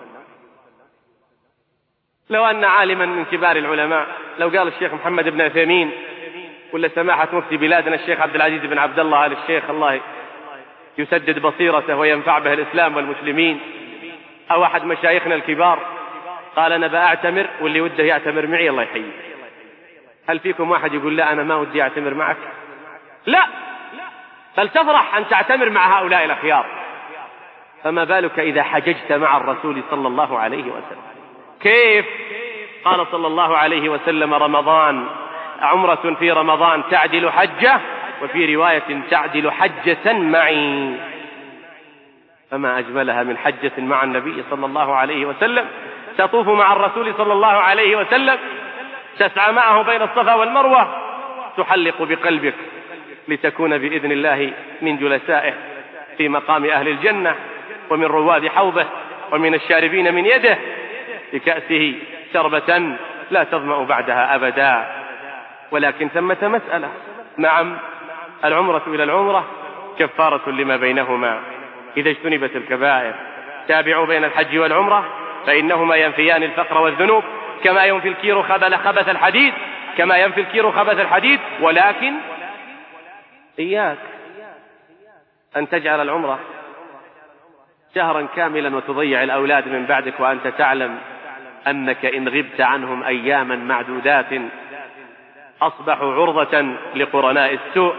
لو أن عالما من كبار العلماء، لو قال الشيخ محمد بن عثيمين ولا سماحة مفتي بلادنا الشيخ عبد العزيز بن عبد الله آل الشيخ الله يسدد بصيرته وينفع به الإسلام والمسلمين، أو أحد مشايخنا الكبار قال أنا بأعتمر واللي وده يعتمر معي الله يحيي، هل فيكم واحد يقول لا أنا ما ودي أعتمر معك؟ لا، بل تفرح أن تعتمر مع هؤلاء الأخيار. فما بالك إذا حججت مع الرسول صلى الله عليه وسلم؟ كيف؟ قال صلى الله عليه وسلم: رمضان عمرة في رمضان تعدل حجة، وفي رواية تعدل حجة معي. فما أجملها من حجة مع النبي صلى الله عليه وسلم، تطوف مع الرسول صلى الله عليه وسلم، تسعى معه بين الصفا والمروة، تحلق بقلبك لتكون بإذن الله من جلسائه في مقام أهل الجنة ومن رواد حوضه ومن الشاربين من يده بكأسه شربة لا تظمأ بعدها أبدا. ولكن ثمة مسألة: نعم، العمرة إلى العمرة كفارة لما بينهما إذا اجتنبت الكبائر. تابعوا بين الحج والعمرة فإنهما ينفيان الفقر والذنوب كما ينفي الكير خبث الحديد، كما ينفي الكير خبث الحديد. ولكن إياك أن تجعل العمرة شهرا كاملا وتضيع الأولاد من بعدك وأنت تعلم أنك إن غبت عنهم أياما معدودات أصبحوا عرضة لقرناء السوء.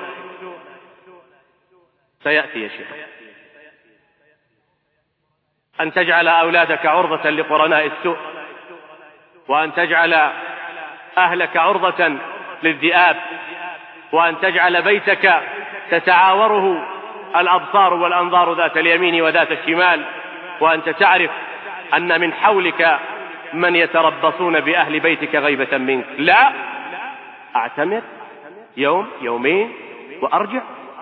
سيأتي يا شيخ أن تجعل أولادك عرضة لقرناء السوء، وأن تجعل أهلك عرضة للذئاب، وأن تجعل بيتك تتعاوره الأبصار والأنظار ذات اليمين وذات الشمال، وأنت تعرف أن من حولك من يتربصون بأهل بيتك غيبة منك. لا، أعتمر يوم يومين وأرجع.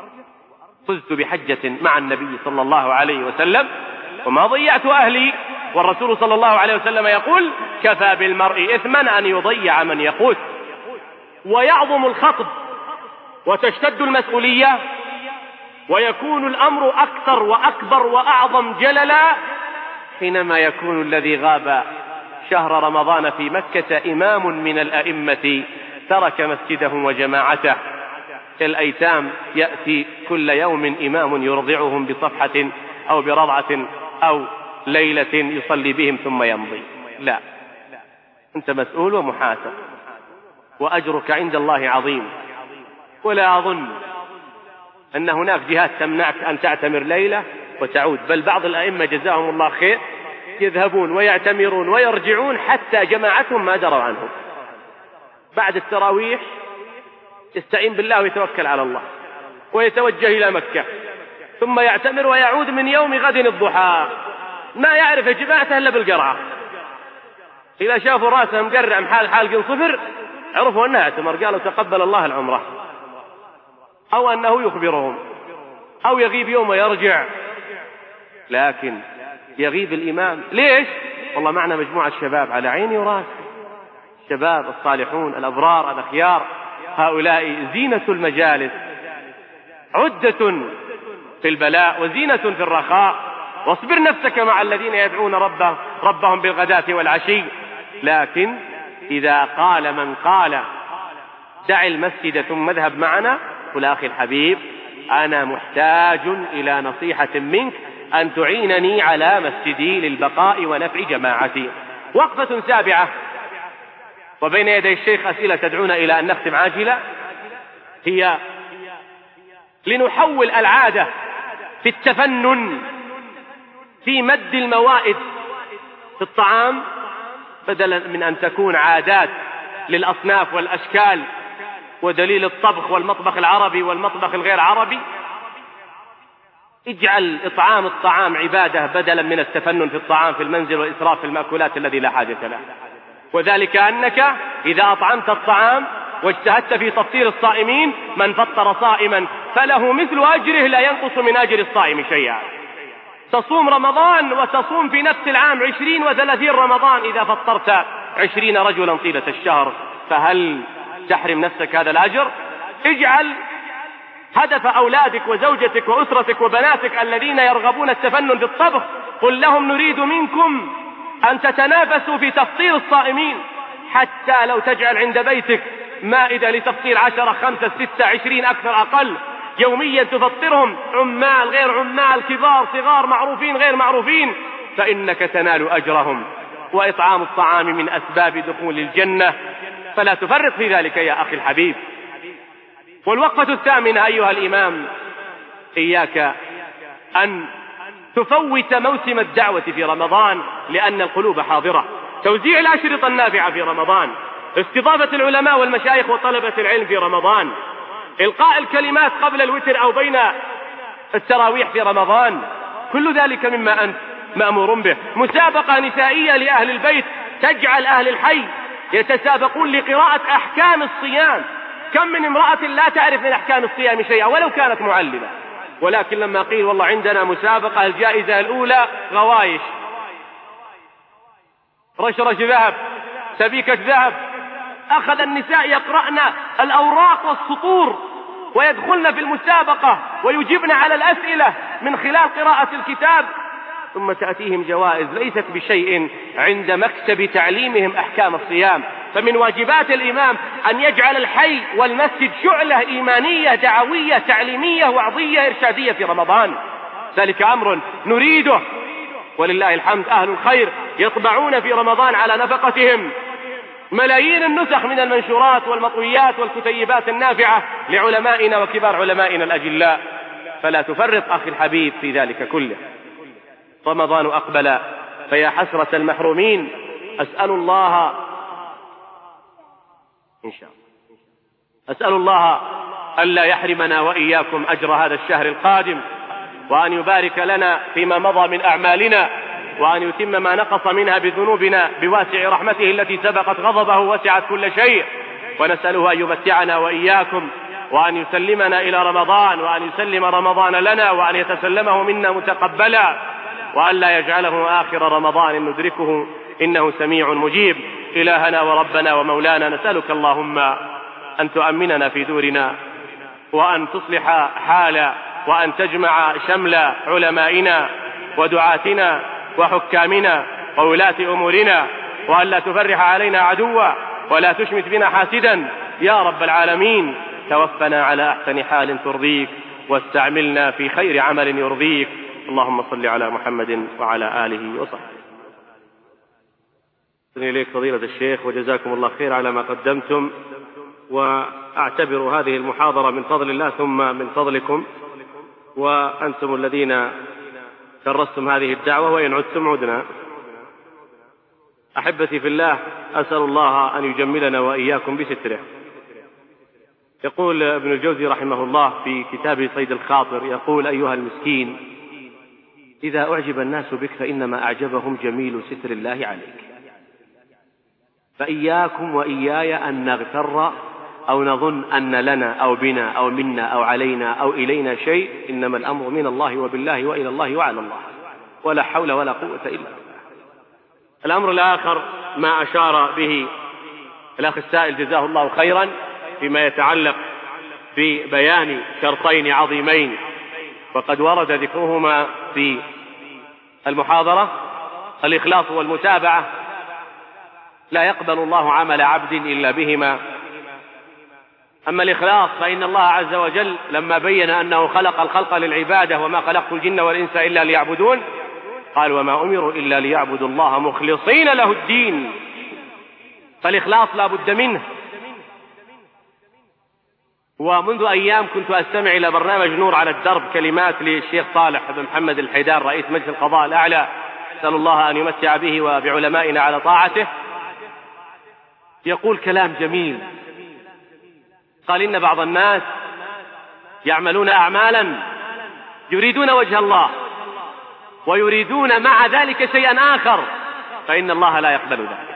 فزت بحجة مع النبي صلى الله عليه وسلم وما ضيعت أهلي. والرسول صلى الله عليه وسلم يقول: كفى بالمرء إثما أن يضيع من يقوت. ويعظم الخطب وتشتد المسؤولية ويكون الأمر أكثر وأكبر وأعظم جللا حينما يكون الذي غاب شهر رمضان في مكة إمام من الأئمة ترك مسجده وجماعته. الأيتام يأتي كل يوم إمام يرضعهم بصفحة أو برضعة أو ليلة يصلي بهم ثم يمضي. لا، أنت مسؤول ومحاسب وأجرك عند الله عظيم. ولا أظن أن هناك جهات تمنعك أن تعتمر ليلة وتعود، بل بعض الأئمة جزاهم الله خير يذهبون ويعتمرون ويرجعون حتى جماعتهم ما دروا عنهم. بعد التراويح يستعين بالله ويتوكل على الله ويتوجه إلى مكة، ثم يعتمر ويعود من يوم غد الضحى، ما يعرف جماعته إلا بالقرعة. إذا شافوا راسهم مقرع محال حالق صفر عرفوا أنه اعتمر، قالوا تقبل الله العمرة، أو أنه يخبرهم، أو يغيب يوم ويرجع. لكن يغيب الإمام ليش؟ والله معنا مجموعة شباب على عيني وراسي، الشباب الصالحون الأبرار الأخيار، هؤلاء زينة المجالس، عدة في البلاء وزينة في الرخاء. واصبر نفسك مع الذين يدعون ربهم بالغداة والعشي. لكن إذا قال من قال دع المسجد ثم اذهب معنا، قل أخي الحبيب أنا محتاج إلى نصيحة منك أن تعينني على مسجدي للبقاء ونفع جماعتي. وقفة سابعة، وبين يدي الشيخ أسئلة تدعون إلى أن نختم عاجلا، هي لنحول العادة في التفنن في مد الموائد في الطعام، بدلا من أن تكون عادات للأصناف والأشكال ودليل الطبخ والمطبخ العربي والمطبخ الغير عربي، اجعل إطعام الطعام عبادة بدلا من التفنن في الطعام في المنزل والإسراف في المأكولات الذي لا حاجة له. وذلك أنك إذا أطعمت الطعام واجتهدت في تفطير الصائمين، من فطر صائما فله مثل أجره لا ينقص من أجر الصائم شيئا. تصوم رمضان وتصوم في نفس العام 20 و30 رمضان إذا فطرت 20 رجلا طيلة الشهر، فهل تحرم نفسك هذا الأجر؟ اجعل هدف أولادك وزوجتك وأسرتك وبناتك الذين يرغبون التفنن في الطبخ، قل لهم نريد منكم أن تتنافسوا في تفطير الصائمين، حتى لو تجعل عند بيتك مائدة لتفطير 10 5 6 20 أكثر أقل يوميا تفطرهم، عمال غير عمال، كبار صغار، معروفين غير معروفين، فإنك تنال أجرهم. وإطعام الطعام من أسباب دخول الجنة، فلا تفرط في ذلك يا أخي الحبيب. والوقفة الثامنة أيها الإمام، إياك أن تفوت موسم الدعوة في رمضان لأن القلوب حاضرة. توزيع الأشرطة النافعة في رمضان، استضافة العلماء والمشايخ وطلبة العلم في رمضان، إلقاء الكلمات قبل الوتر أو بين التراويح في رمضان، كل ذلك مما أنت مأمور به. مسابقة نسائية لأهل البيت تجعل أهل الحي يتسابقون لقراءة أحكام الصيام. كم من امرأة لا تعرف من أحكام الصيام شيئا ولو كانت معلمة، ولكن لما قيل والله عندنا مسابقة الجائزة الأولى غوايش، رشرش ذهب، سبيكة ذهب، أخذ النساء يقرأن الأوراق والسطور ويدخلن في المسابقة ويجيبن على الأسئلة من خلال قراءة الكتاب، ثم تأتيهم جوائز ليست بشيء عند مكتب تعليمهم أحكام الصيام. فمن واجبات الإمام أن يجعل الحي والمسجد شعلة إيمانية دعوية تعليمية وعظية إرشادية في رمضان. ذلك أمر نريده، ولله الحمد أهل الخير يطبعون في رمضان على نفقتهم ملايين النسخ من المنشورات والمطويات والكتيبات النافعة لعلمائنا وكبار علمائنا الأجلاء، فلا تفرط أخي الحبيب في ذلك كله. رمضان أقبل فيا حسرة المحرومين، أسأل الله إن شاء الله أسأل الله ألا يحرمنا وإياكم أجر هذا الشهر القادم، وأن يبارك لنا فيما مضى من أعمالنا، وأن يتم ما نقص منها بذنوبنا بواسع رحمته التي سبقت غضبه وسعت كل شيء. ونسأله أن يمتعنا وإياكم، وأن يسلمنا إلى رمضان، وأن يسلم رمضان لنا، وأن يتسلمه منا متقبلا، وأن لا يجعله آخر رمضان ندركه إنه سميع مجيب. إلهنا وربنا ومولانا، نسألك اللهم أن تؤمننا في دورنا، وأن تصلح حال وأن تجمع شمل علمائنا ودعاتنا وحكامنا وولاة أمورنا، وأن لا تفرح علينا عدوا ولا تشمت بنا حاسدا يا رب العالمين. توفنا على أحسن حال ترضيك، واستعملنا في خير عمل يرضيك. اللهم صل على محمد وعلى آله وصحبه. إليك فضيلة الشيخ، وجزاكم الله خير على ما قدمتم، وأعتبر هذه المحاضرة من فضل الله ثم من فضلكم، وأنتم الذين كرستم هذه الدعوة، وإن عدتم عدنا. أحبتي في الله، أسأل الله أن يجملنا وإياكم بستره. يقول ابن الجوزي رحمه الله في كتابه صيد الخاطر، يقول: أيها المسكين، إذا أعجب الناس بك فإنما أعجبهم جميل ستر الله عليك، فإياكم وإياي أن نغتر أو نظن أن لنا أو بنا أو منا أو علينا أو إلينا شيء، إنما الأمر من الله وبالله وإلى الله وعلى الله، ولا حول ولا قوة إلا بالله. الأمر الآخر ما أشار به الأخ السائل جزاه الله خيرا فيما يتعلق ببيان شرطين عظيمين، وقد ورد ذكرهما في المحاضرة: الإخلاص والمتابعة. لا يقبل الله عمل عبد إلا بهما، أما الإخلاص فإن الله عز وجل لما بين أنه خلق الخلق للعبادة وما خلقت الجن والإنس إلا ليعبدون قال وما أمروا إلا ليعبدوا الله مخلصين له الدين. فالإخلاص لا بد منه. ومنذ أيام كنت أستمع إلى برنامج نور على الدرب كلمات للشيخ صالح بن محمد الحيدار رئيس مجلس القضاء الأعلى، أسأل الله أن يمتع به وبعلمائنا على طاعته. يقول كلام جميل، قال إن بعض الناس يعملون أعمالا يريدون وجه الله ويريدون مع ذلك شيئا آخر، فإن الله لا يقبل ذلك،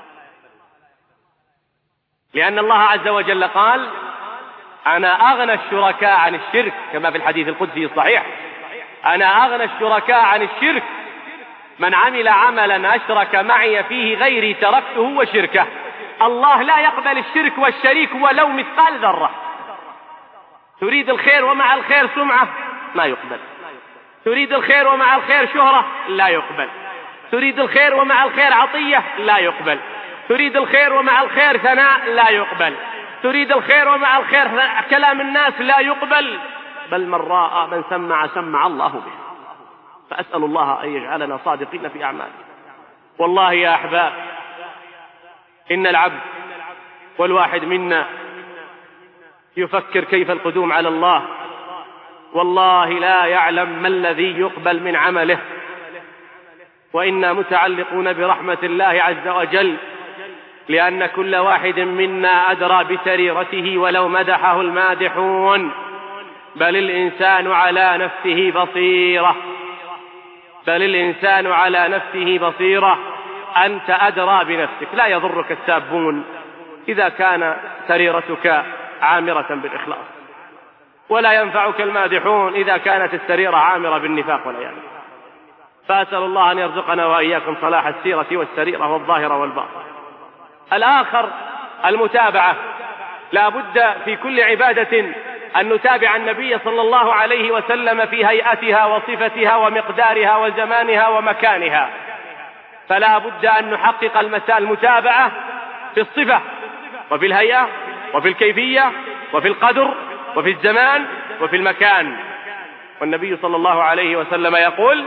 لأن الله عز وجل قال أنا أغنى الشركاء عن الشرك، كما في الحديث القدسي الصحيح أنا أغنى الشركاء عن الشرك، من عمل عملا أشرك معي فيه غيري تركته وشركه. الله لا يقبل الشرك والشريك ولو مثقال ذرة. تريد الخير ومع الخير سمعة ما يقبل، تريد الخير ومع الخير شهرة لا يقبل، تريد الخير ومع الخير عطية لا يقبل، تريد الخير ومع الخير ثناء لا يقبل، تريد الخير ومع الخير كلام الناس لا يقبل، بل من راى من سمع الله به. فأسأل الله أن يجعلنا صادقين في أعمالنا. والله يا أحباب إن العبد والواحد منا يفكر كيف القدوم على الله، والله لا يعلم ما الذي يقبل من عمله، وإنا متعلقون برحمة الله عز وجل، لأن كل واحد منا أدرى بسريرته ولو مدحه المادحون. بل الإنسان على نفسه بصيرة، بل الإنسان على نفسه بصيرة. أنت أدرى بنفسك، لا يضرك السابون إذا كان سريرتك عامرة بالإخلاص، ولا ينفعك المادحون إذا كانت السريرة عامرة بالنفاق والعياذ. فأسأل الله أن يرزقنا وإياكم صلاح السيرة والسريرة والظاهرة والباطن. الآخر المتابعة، لا بد في كل عبادة أن نتابع النبي صلى الله عليه وسلم في هيئتها وصفتها ومقدارها وزمانها ومكانها، فلا بد أن نحقق المتابعة في الصفة وفي الهيئة وفي الكيفية وفي القدر وفي الزمان وفي المكان. والنبي صلى الله عليه وسلم يقول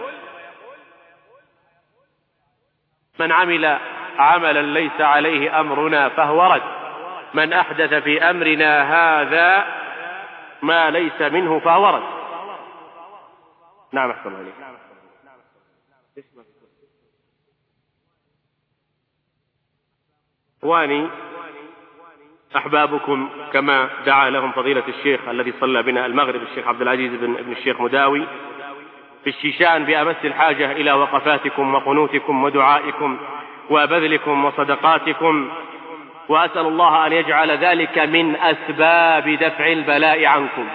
من عمل عملا ليس عليه أمرنا فهو رد، من أحدث في أمرنا هذا ما ليس منه فهو رد. نعم أحسن الله عليك. إخواني أحبابكم كما دعا لهم فضيلة الشيخ الذي صلى بنا المغرب الشيخ عبد العزيز بن الشيخ مداوي في الشيشان بأمس الحاجة إلى وقفاتكم وقنوتكم ودعائكم وبذلكم وصدقاتكم، وأسأل الله أن يجعل ذلك من أسباب دفع البلاء عنكم.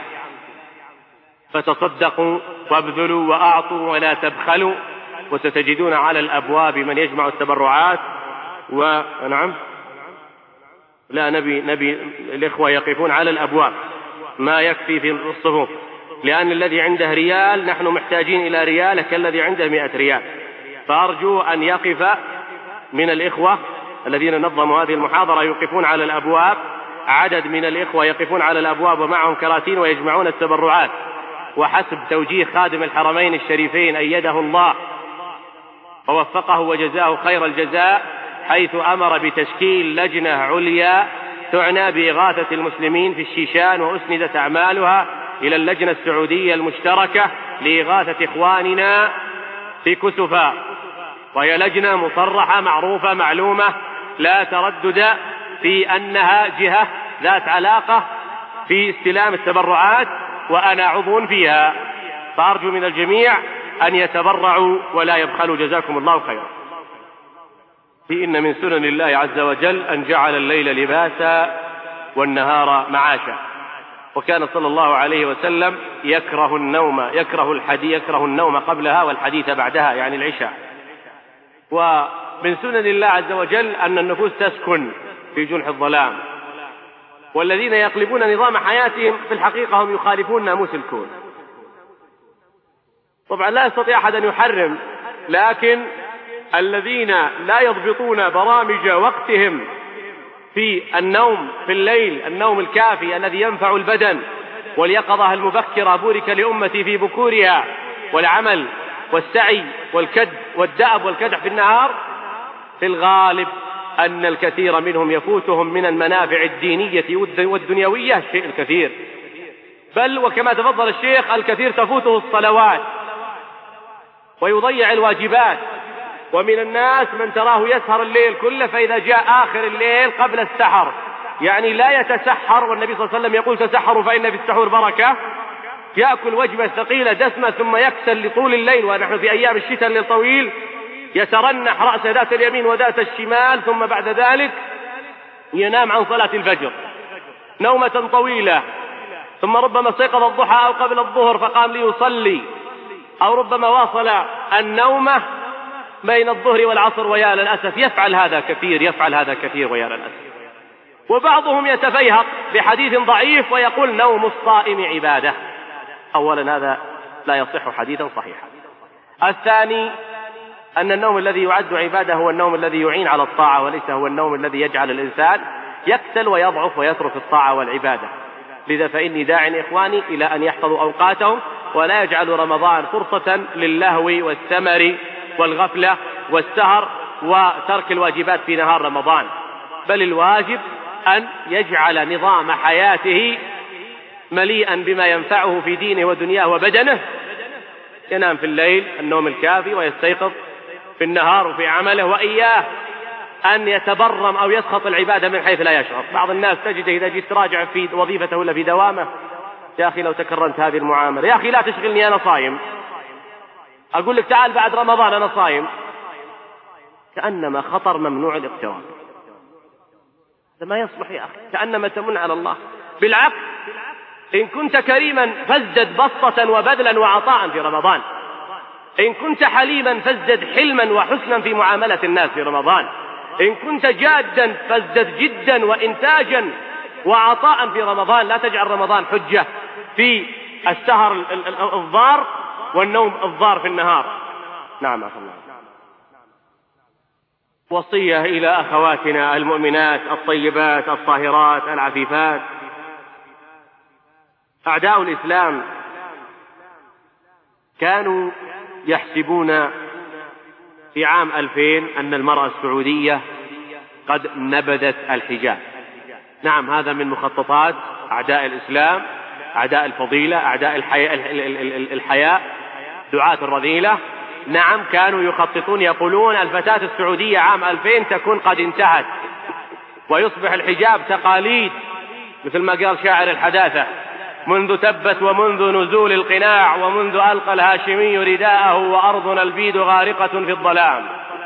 فتصدقوا وابذلوا وأعطوا ولا تبخلوا، وستجدون على الأبواب من يجمع التبرعات. ونعم لا نبي الإخوة يقفون على الأبواب، ما يكفي في الصفوف، لأن الذي عنده ريال نحن محتاجين إلى ريال كالذي عنده 100 ريال. فأرجو أن يقف من الإخوة الذين نظموا هذه المحاضرة يوقفون على الأبواب، عدد من الإخوة يقفون على الأبواب ومعهم كراتين ويجمعون التبرعات، وحسب توجيه خادم الحرمين الشريفين أيده الله ووفقه وجزاه خير الجزاء، حيث أمر بتشكيل لجنة عليا تعنى بإغاثة المسلمين في الشيشان، وأسندت أعمالها إلى اللجنة السعودية المشتركة لإغاثة إخواننا في كسفا، وهي لجنة مصرحة معروفة معلومة لا تردد في أنها جهة ذات علاقة في استلام التبرعات، وأنا عضو فيها. فأرجو من الجميع أن يتبرعوا ولا يبخلوا، جزاكم الله خيرا. إن من سنن الله عز وجل أن جعل الليل لباسا والنهار معاشا، وكان صلى الله عليه وسلم يكره النوم قبلها والحديث بعدها، يعني العشاء. ومن سنن الله عز وجل أن النفوس تسكن في جنح الظلام، والذين يقلبون نظام حياتهم في الحقيقة هم يخالفون ناموس الكون. طبعا لا يستطيع أحد أن يحرم، لكن الذين لا يضبطون برامج وقتهم في النوم في الليل، النوم الكافي الذي ينفع البدن، واليقظة المبكرة بورك لأمتي في بكورها، والعمل والسعي والكد والدأب والكدح في النهار، في الغالب أن الكثير منهم يفوتهم من المنافع الدينية والدنيوية الشيء الكثير، بل وكما تفضل الشيخ الكثير تفوته الصلوات ويضيع الواجبات. ومن الناس من تراه يسهر الليل كله، فإذا جاء آخر الليل قبل السحر يعني لا يتسحر، والنبي صلى الله عليه وسلم يقول تسحروا فإن في السحور بركة، يأكل وجبة ثقيلة دسمة ثم يكسل لطول الليل، ونحن في أيام الشتاء الليل طويل، يترنح رأسه ذات اليمين وذات الشمال، ثم بعد ذلك ينام عن صلاة الفجر نومة طويلة، ثم ربما استيقظ الضحى أو قبل الظهر فقام ليصلي، أو ربما واصل النومة بين الظهر والعصر، ويا للأسف يفعل هذا كثير ويا للأسف. وبعضهم يتفيهق بحديث ضعيف ويقول نوم الصائم عبادة. أولا هذا لا يصح حديثا صحيحا. الثاني أن النوم الذي يعد عبادة هو النوم الذي يعين على الطاعة، وليس هو النوم الذي يجعل الإنسان يكسل ويضعف ويترك الطاعة والعبادة. لذا فإني داع إخواني إلى أن يحفظوا أوقاتهم، ولا يجعلوا رمضان فرصة للهو والسمر والغفلة والسهر وترك الواجبات في نهار رمضان، بل الواجب أن يجعل نظام حياته مليئا بما ينفعه في دينه ودنياه وبدنه، ينام في الليل النوم الكافي ويستيقظ في النهار وفي عمله، وإياه أن يتبرم أو يسخط العبادة من حيث لا يشعر. بعض الناس تجده إذا جيت تراجع في وظيفته ولا في دوامه، يا أخي لو تكرمت هذه المعاملة، يا أخي لا تشغلني أنا صايم، أقول لك تعال بعد رمضان أنا صايم، كأنما خطر ممنوع الاقتراب. هذا ما يصلح يا أخي، كأنما تمن على الله. بالعكس، إن كنت كريما فازدد بسطة وبذلا وعطاء في رمضان، إن كنت حليما فازدد حلما وحسنا في معاملة الناس في رمضان، إن كنت جادا فازدد جدا وإنتاجا وعطاء في رمضان. لا تجعل رمضان حجة في السهر الضار والنوم الضار في النهار. نعم أخي الله. وصية إلى أخواتنا المؤمنات الطيبات الطاهرات العفيفات. أعداء الإسلام كانوا يحسبون في عام 2000 أن المرأة السعودية قد نبذت الحجاب. نعم، هذا من مخططات أعداء الإسلام، أعداء الفضيلة، أعداء الحياء، دعاة الرذيلة. نعم، كانوا يخططون يقولون الفتاة السعودية عام 2000 تكون قد انتهت، ويصبح الحجاب تقاليد، مثل ما قال شاعر الحداثة: منذ تبت ومنذ نزول القناع، ومنذ ألقى الهاشمي رداءه، وأرضنا البيد غارقة في الظلام.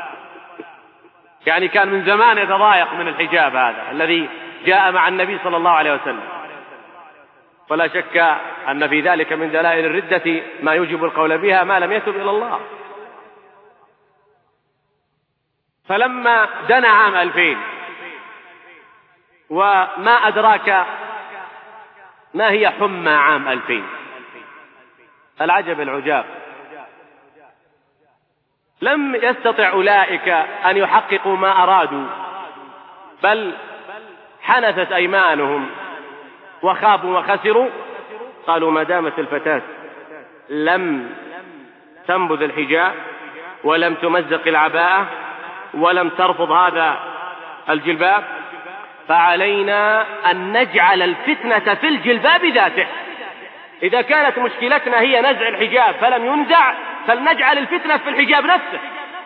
يعني كان من زمان يتضايق من الحجاب هذا الذي جاء مع النبي صلى الله عليه وسلم. ولا شك أن في ذلك من دلائل الردة ما يوجب القول بها ما لم يتب إلى الله. فلما دنا عام 2000 وما أدراك ما هي حمى عام 2000، العجب العجاب، لم يستطع أولئك أن يحققوا ما أرادوا، بل حنثت أيمانهم وخابوا وخسروا. قالوا ما دامت الفتاة لم تنبذ الحجاب ولم تمزق العباءة ولم ترفض هذا الجلباب، فعلينا أن نجعل الفتنة في الجلباب ذاته. إذا كانت مشكلتنا هي نزع الحجاب فلم ينزع، فلنجعل الفتنة في الحجاب نفسه.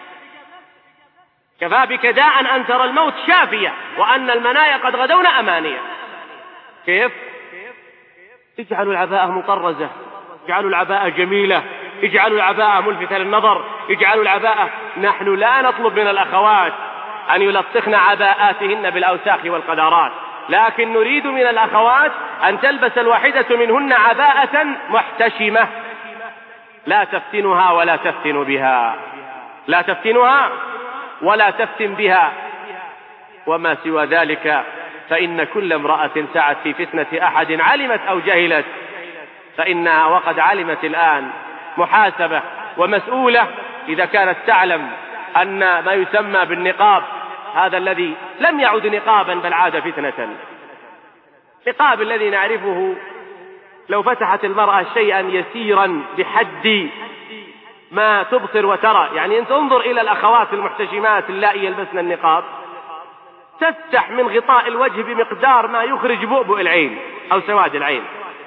كفى بك داء أن ترى الموت شافية وأن المنايا قد غدون أمانية. كيف؟ اجعلوا العباءة مطرزة، اجعلوا العباءة جميلة، اجعلوا العباءة ملفتة للنظر، اجعلوا العباءة. نحن لا نطلب من الأخوات أن يلطخن عباءاتهن بالأوساخ والقذارات، لكن نريد من الأخوات أن تلبس الواحدة منهن عباءة محتشمة، لا تفتنها ولا تفتن بها، لا تفتنها ولا تفتن بها. وما سوى ذلك فإن كل امرأة سعت في فتنة أحد علمت أو جهلت فإنها وقد علمت الآن محاسبة ومسؤولة إذا كانت تعلم أن ما يسمى بالنقاب هذا الذي لم يعد نقابا بل عاد فتنة. نقاب الذي نعرفه لو فتحت المرأة شيئا يسيرا بحد ما تبصر وترى، يعني أنت انظر إلى الأخوات المحتشمات اللائي يلبسن النقاب، تفتح من غطاء الوجه بمقدار ما يخرج بؤبؤ العين أو سواد العين،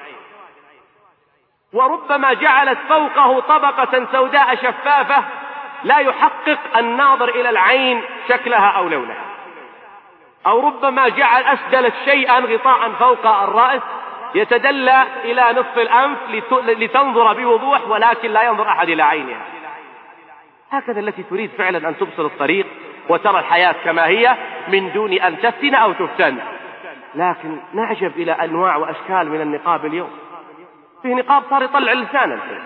وربما جعلت فوقه طبقة سوداء شفافة لا يحقق الناظر إلى العين شكلها أو لونها، أو ربما أسدلت شيئا غطاء فوق الرأس يتدلى إلى نصف الأنف لتنظر بوضوح ولكن لا ينظر أحد إلى عينها. هكذا التي تريد فعلا أن تبصر الطريق وترى الحياة كما هي من دون أن تفتن أو تفتن. لكن نعجب إلى أنواع وأشكال من النقاب اليوم. في نقاب صار يطلع اللسان الحين،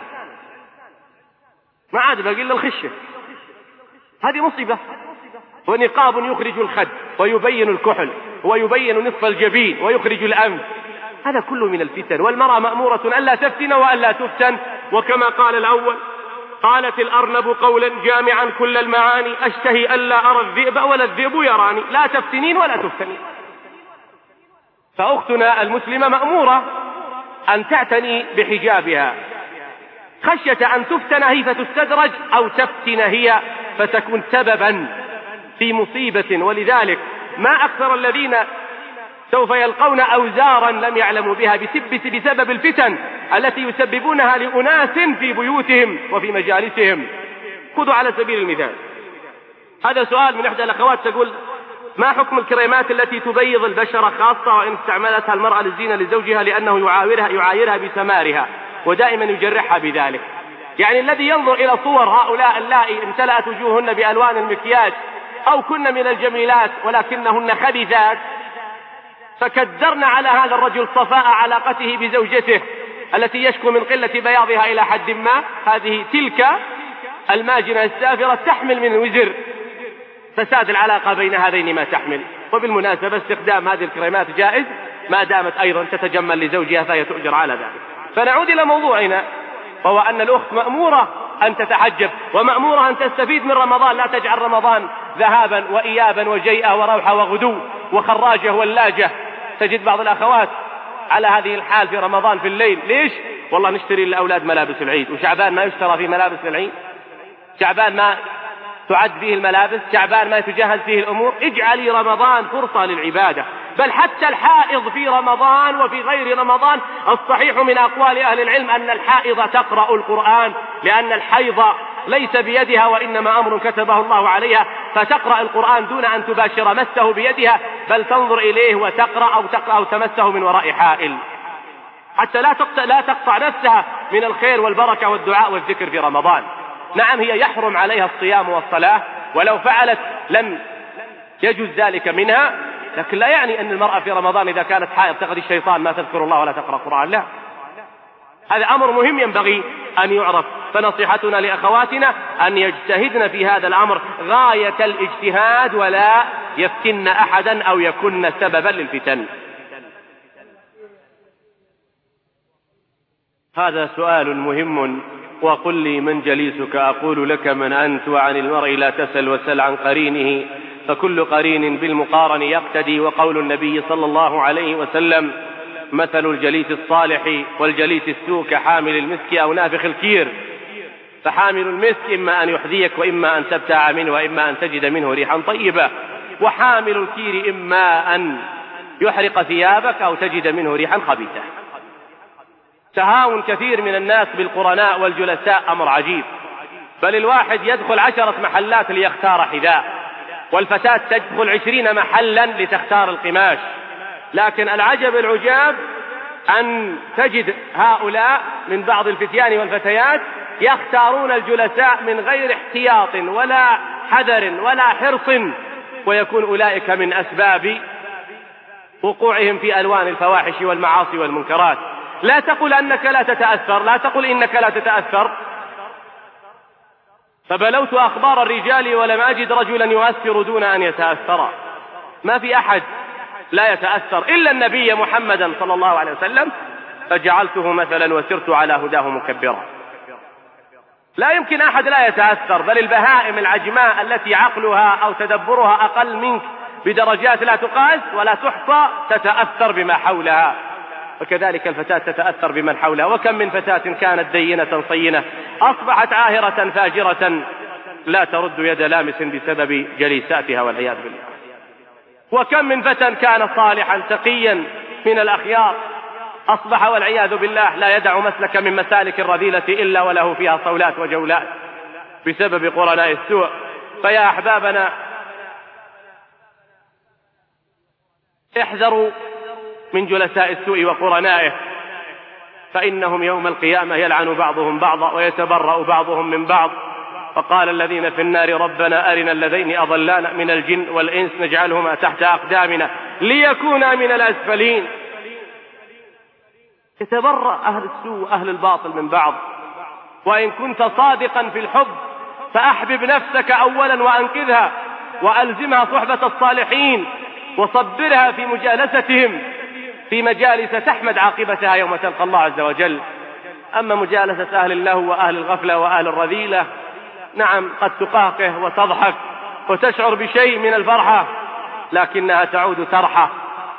ما عاد باقي إلا الخشة، هذه مصيبة. ونقاب يخرج الخد ويبين الكحل ويبين نصف الجبين ويخرج الأنف، هذا كله من الفتن. والمرأة مأمورة ألا تفتن وألا تفتن. وكما قال الأول: قالت الأرنب قولا جامعا كل المعاني، أشتهي ألا أرى الذئب ولا الذئب يراني. لا تفتنين ولا تفتنين. فأختنا المسلمة مأمورة أن تعتني بحجابها خشية أن تفتن هي فتستدرج أو تفتن هي فتكون سببا في مصيبة. ولذلك ما أكثر الذين سوف يلقون أوزارا لم يعلموا بها بسبب الفتن التي يسببونها لأناس في بيوتهم وفي مجالسهم. خذوا على سبيل المثال، هذا سؤال من إحدى الأخوات تقول: ما حكم الكريمات التي تبيض البشرة خاصة وإن استعملتها المرأة للزينة لزوجها لأنه يعايرها بسمارها ودائما يجرحها بذلك؟ يعني الذي ينظر إلى صور هؤلاء اللائي امتلأت وجوههن بألوان المكياج أو كن من الجميلات ولكنهن خبيثات، فكدرن على هذا الرجل صفاء علاقته بزوجته التي يشكو من قلة بياضها إلى حد ما، هذه تلك الماجنة السافرة تحمل من وزر فساد العلاقة بين هذين ما تحمل. وبالمناسبة استخدام هذه الكريمات جائز ما دامت أيضا تتجمل لزوجها فهي تؤجر على ذلك. فنعود إلى موضوعنا، وهو أن الأخت مأمورة أن تتحجب ومأمورة أن تستفيد من رمضان. لا تجعل رمضان ذهابا وإيابا وجيئة وروحة وغدو وخراجة ولاجة. تجد بعض الأخوات على هذه الحال في رمضان في الليل. ليش؟ والله نشتري للأولاد ملابس العيد، وشعبان ما يشترى فيه ملابس العيد، شعبان ما تعد فيه الملابس، شعبان ما تجهز فيه الأمور. اجعلي رمضان فرصة للعبادة. بل حتى الحائض في رمضان وفي غير رمضان، الصحيح من أقوال أهل العلم أن الحائض تقرأ القرآن، لأن الحيض ليس بيدها وإنما أمر كتبه الله عليها، فتقرأ القرآن دون أن تباشر مسه بيدها، بل تنظر إليه وتقرأ أو تمسه من وراء حائل، حتى لا تقطع نفسها من الخير والبركة والدعاء والذكر في رمضان. نعم هي يحرم عليها الصيام والصلاة، ولو فعلت لم يجوز ذلك منها، لكن لا يعني أن المرأة في رمضان إذا كانت حائض تقضي الشيطان ما تذكر الله ولا تقرأ القرآن، لا، هذا أمر مهم ينبغي أن يعرف. فنصيحتنا لأخواتنا أن يجتهدن في هذا الأمر غاية الاجتهاد ولا يفتن أحدا أو يكن سببا للفتن. هذا سؤال مهم. وقل لي من جليسك أقول لك من أنت، وعن المرء لا تسل وسل عن قرينه، فكل قرين بالمقارن يقتدي. وقول النبي صلى الله عليه وسلم: مثل الجليس الصالح والجليس السوء كحامل المسك أو نافخ الكير. فحامل المسك إما أن يحذيك وإما أن تبتاع منه وإما أن تجد منه ريحا طيبة، وحامل الكير إما أن يحرق ثيابك أو تجد منه ريحا خبيثة. تهاون كثير من الناس بالقرناء والجلساء أمر عجيب، بل الواحد يدخل 10 محلات ليختار حذاء، والفتاة تدخل 20 محلا لتختار القماش. لكن العجب العجاب أن تجد هؤلاء من بعض الفتيان والفتيات يختارون الجلساء من غير احتياط ولا حذر ولا حرص، ويكون أولئك من أسباب وقوعهم في ألوان الفواحش والمعاصي والمنكرات. لا تقل أنك لا تتأثر، لا تقل إنك لا تتأثر. فبلوت أخبار الرجال ولم أجد رجلا يؤثر دون أن يتأثر. ما في أحد لا يتأثر إلا النبي محمدا صلى الله عليه وسلم، فجعلته مثلا وسرت على هداه مكبرا. لا يمكن أحد لا يتأثر، بل البهائم العجماء التي عقلها أو تدبرها أقل منك بدرجات لا تقاس ولا تحصى تتأثر بما حولها، وكذلك الفتاة تتأثر بمن حولها. وكم من فتاة كانت دينة صينة أصبحت عاهرة فاجرة لا ترد يد لامس بسبب جليساتها والعياذ بالله. وكم من فتى كان صالحا تقيا من الأخيار أصبح والعياذ بالله لا يدع مسلك من مسالك الرذيلة إلا وله فيها صولات وجولات بسبب قرناء السوء. فيا أحبابنا احذروا من جلساء السوء وقرنائه، فإنهم يوم القيامة يلعن بعضهم بعضا ويتبرأ بعضهم من بعض. فقال الذين في النار ربنا أرنا الذين أضلانا من الجن والإنس نجعلهما تحت أقدامنا ليكونا من الأسفلين. يتبرأ أهل السوء وأهل الباطل من بعض. وإن كنت صادقا في الحب فأحبب نفسك أولا وأنقذها وألزمها صحبة الصالحين وصبرها في مجالستهم في مجالس تحمد عاقبتها يوم تلقى الله عز وجل. أما مجالسة أهل اللهو وأهل الغفلة وأهل الرذيلة نعم قد تقهقه وتضحك وتشعر بشيء من الفرحة، لكنها تعود ترحة.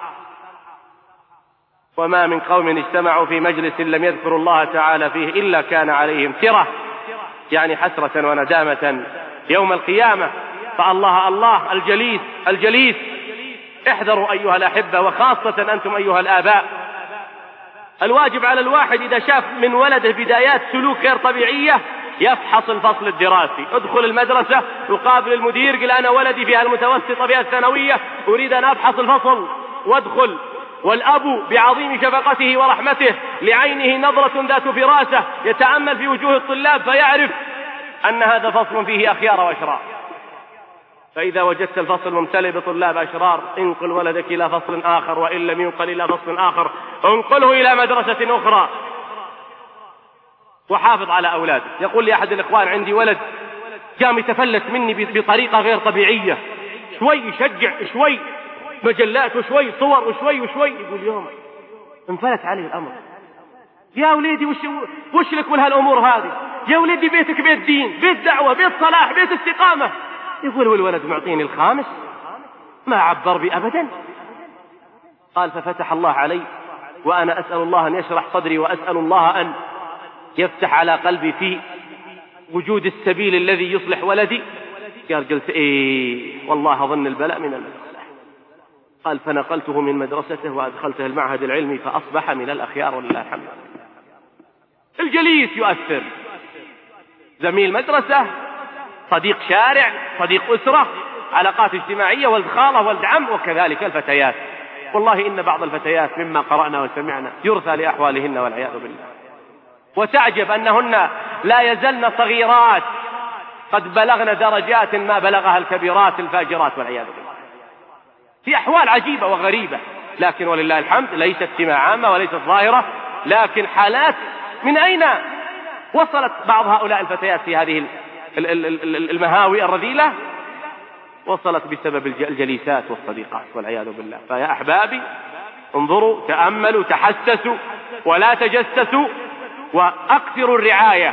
وما من قوم اجتمعوا في مجلس لم يذكروا الله تعالى فيه إلا كان عليهم ترة، يعني حسرة وندامة يوم القيامة. فالله الله الجليس احذروا أيها الأحبة، وخاصة أنتم أيها الآباء. الواجب على الواحد إذا شاف من ولده بدايات سلوك غير طبيعية يفحص الفصل الدراسي. ادخل المدرسة وقابل المدير قل أنا ولدي فيها المتوسطة فيها الثانوية أريد أن أفحص الفصل، وادخل. والأب بعظيم شفقته ورحمته لعينه نظرة ذات فراسة يتأمل في وجوه الطلاب فيعرف أن هذا فصل فيه أخيار وأشرار. فإذا وجدت الفصل ممتلئ بطلاب أشرار انقل ولدك إلى فصل آخر، وإن لم ينقل إلى فصل آخر انقله إلى مدرسة أخرى، وحافظ على أولادك. يقول لي أحد الإخوان عندي ولد قام يتفلت مني بطريقة غير طبيعية، شوي يشجع شوي مجلات وشوي صور وشوي. يقول يوم انفلت عليه الأمر. يا وليدي وش لك ولهالأمور هذه؟ يا وليدي بيتك بيت دين، بيت دعوة، بيت صلاح، بيت استقامة. يقول والولد معطيني الخامس ما عبر بي أبدا. قال ففتح الله علي وأنا أسأل الله أن يشرح صدري وأسأل الله أن يفتح على قلبي في وجود السبيل الذي يصلح ولدي. قال قلت والله أظن البلاء من المدرسة. قال فنقلته من مدرسته وأدخلته المعهد العلمي فأصبح من الأخيار ولله الحمد. الجليس يؤثر، زميل مدرسة، صديق شارع، صديق أسرة، علاقات اجتماعية، ولد خالة، ولد عم، وكذلك الفتيات. والله إن بعض الفتيات مما قرأنا وسمعنا يرثى لأحوالهن والعياذ بالله، وتعجب أنهن لا يزلن صغيرات قد بلغن درجات ما بلغها الكبيرات الفاجرات والعياذ بالله في أحوال عجيبة وغريبة. لكن ولله الحمد ليست سمة عامة وليست ظاهرة، لكن حالات من أين وصلت بعض هؤلاء الفتيات في هذه المهاوي الرذيلة؟ وصلت بسبب الجليسات والصديقات والعياذ بالله. فيا أحبابي انظروا، تأملوا، تحسسوا ولا تجسسوا، وأكثروا الرعاية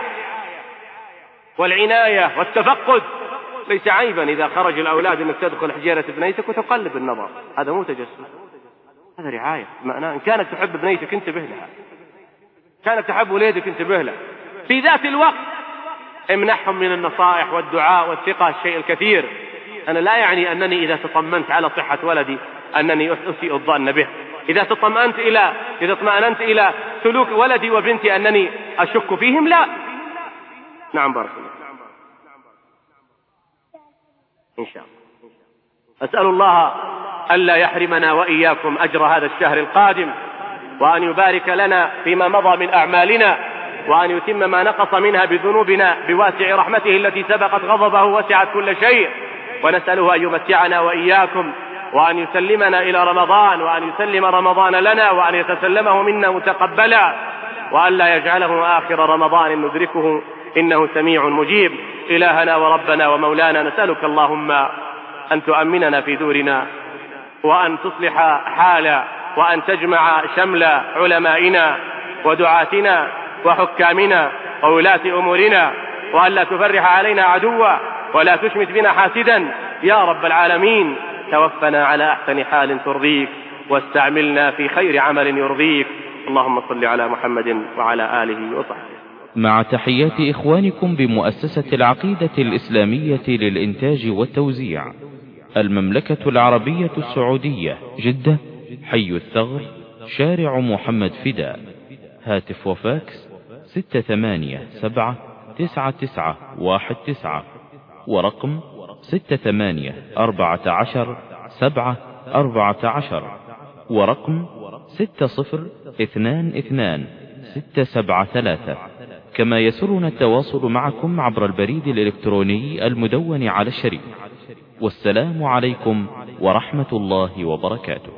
والعناية والتفقد. ليس عيبا إذا خرج الأولاد أنك تدخل حجيرة بنيتك وتقلب النظر، هذا مو تجسس، هذا رعاية. معناه إن كانت تحب بنيتك انتبه لها، كانت تحب وليدك انتبه لها. في ذات الوقت امنحهم من النصائح والدعاء والثقة الشيء الكثير. أنا لا يعني أنني إذا تطمنت على صحة ولدي أنني أسيء الظن به، إذا اطمأننت إلى سلوك ولدي وبنتي أنني أشك فيهم، لا. نعم بارك الله إن شاء الله. أسأل الله ألا يحرمنا وإياكم أجر هذا الشهر القادم، وأن يبارك لنا فيما مضى من أعمالنا، وأن يتم ما نقص منها بذنوبنا بواسع رحمته التي سبقت غضبه وسعت كل شيء. ونسأله أن يمتعنا وإياكم، وأن يسلمنا إلى رمضان، وأن يسلم رمضان لنا، وأن يتسلمه منا متقبلا، وأن لا يجعله آخر رمضان ندركه إنه سميع مجيب. إلهنا وربنا ومولانا، نسألك اللهم أن تؤمننا في دورنا، وأن تصلح حال وأن تجمع شمل علمائنا ودعاتنا وحكامنا وولاة أمورنا، وألا تفرح علينا عدوا ولا تشمت بنا حاسدا يا رب العالمين. توفنا على أحسن حال ترضيك واستعملنا في خير عمل يرضيك. اللهم صل على محمد وعلى آله وصحبه. مع تحيات إخوانكم بمؤسسة العقيدة الإسلامية للإنتاج والتوزيع، المملكة العربية السعودية، جدة، حي الثغر، شارع محمد فداء. هاتف وفاكس 6879919 ورقم 68141714 ورقم 6022673. كما يسرنا التواصل معكم عبر البريد الإلكتروني المدون على الشريط. والسلام عليكم ورحمة الله وبركاته.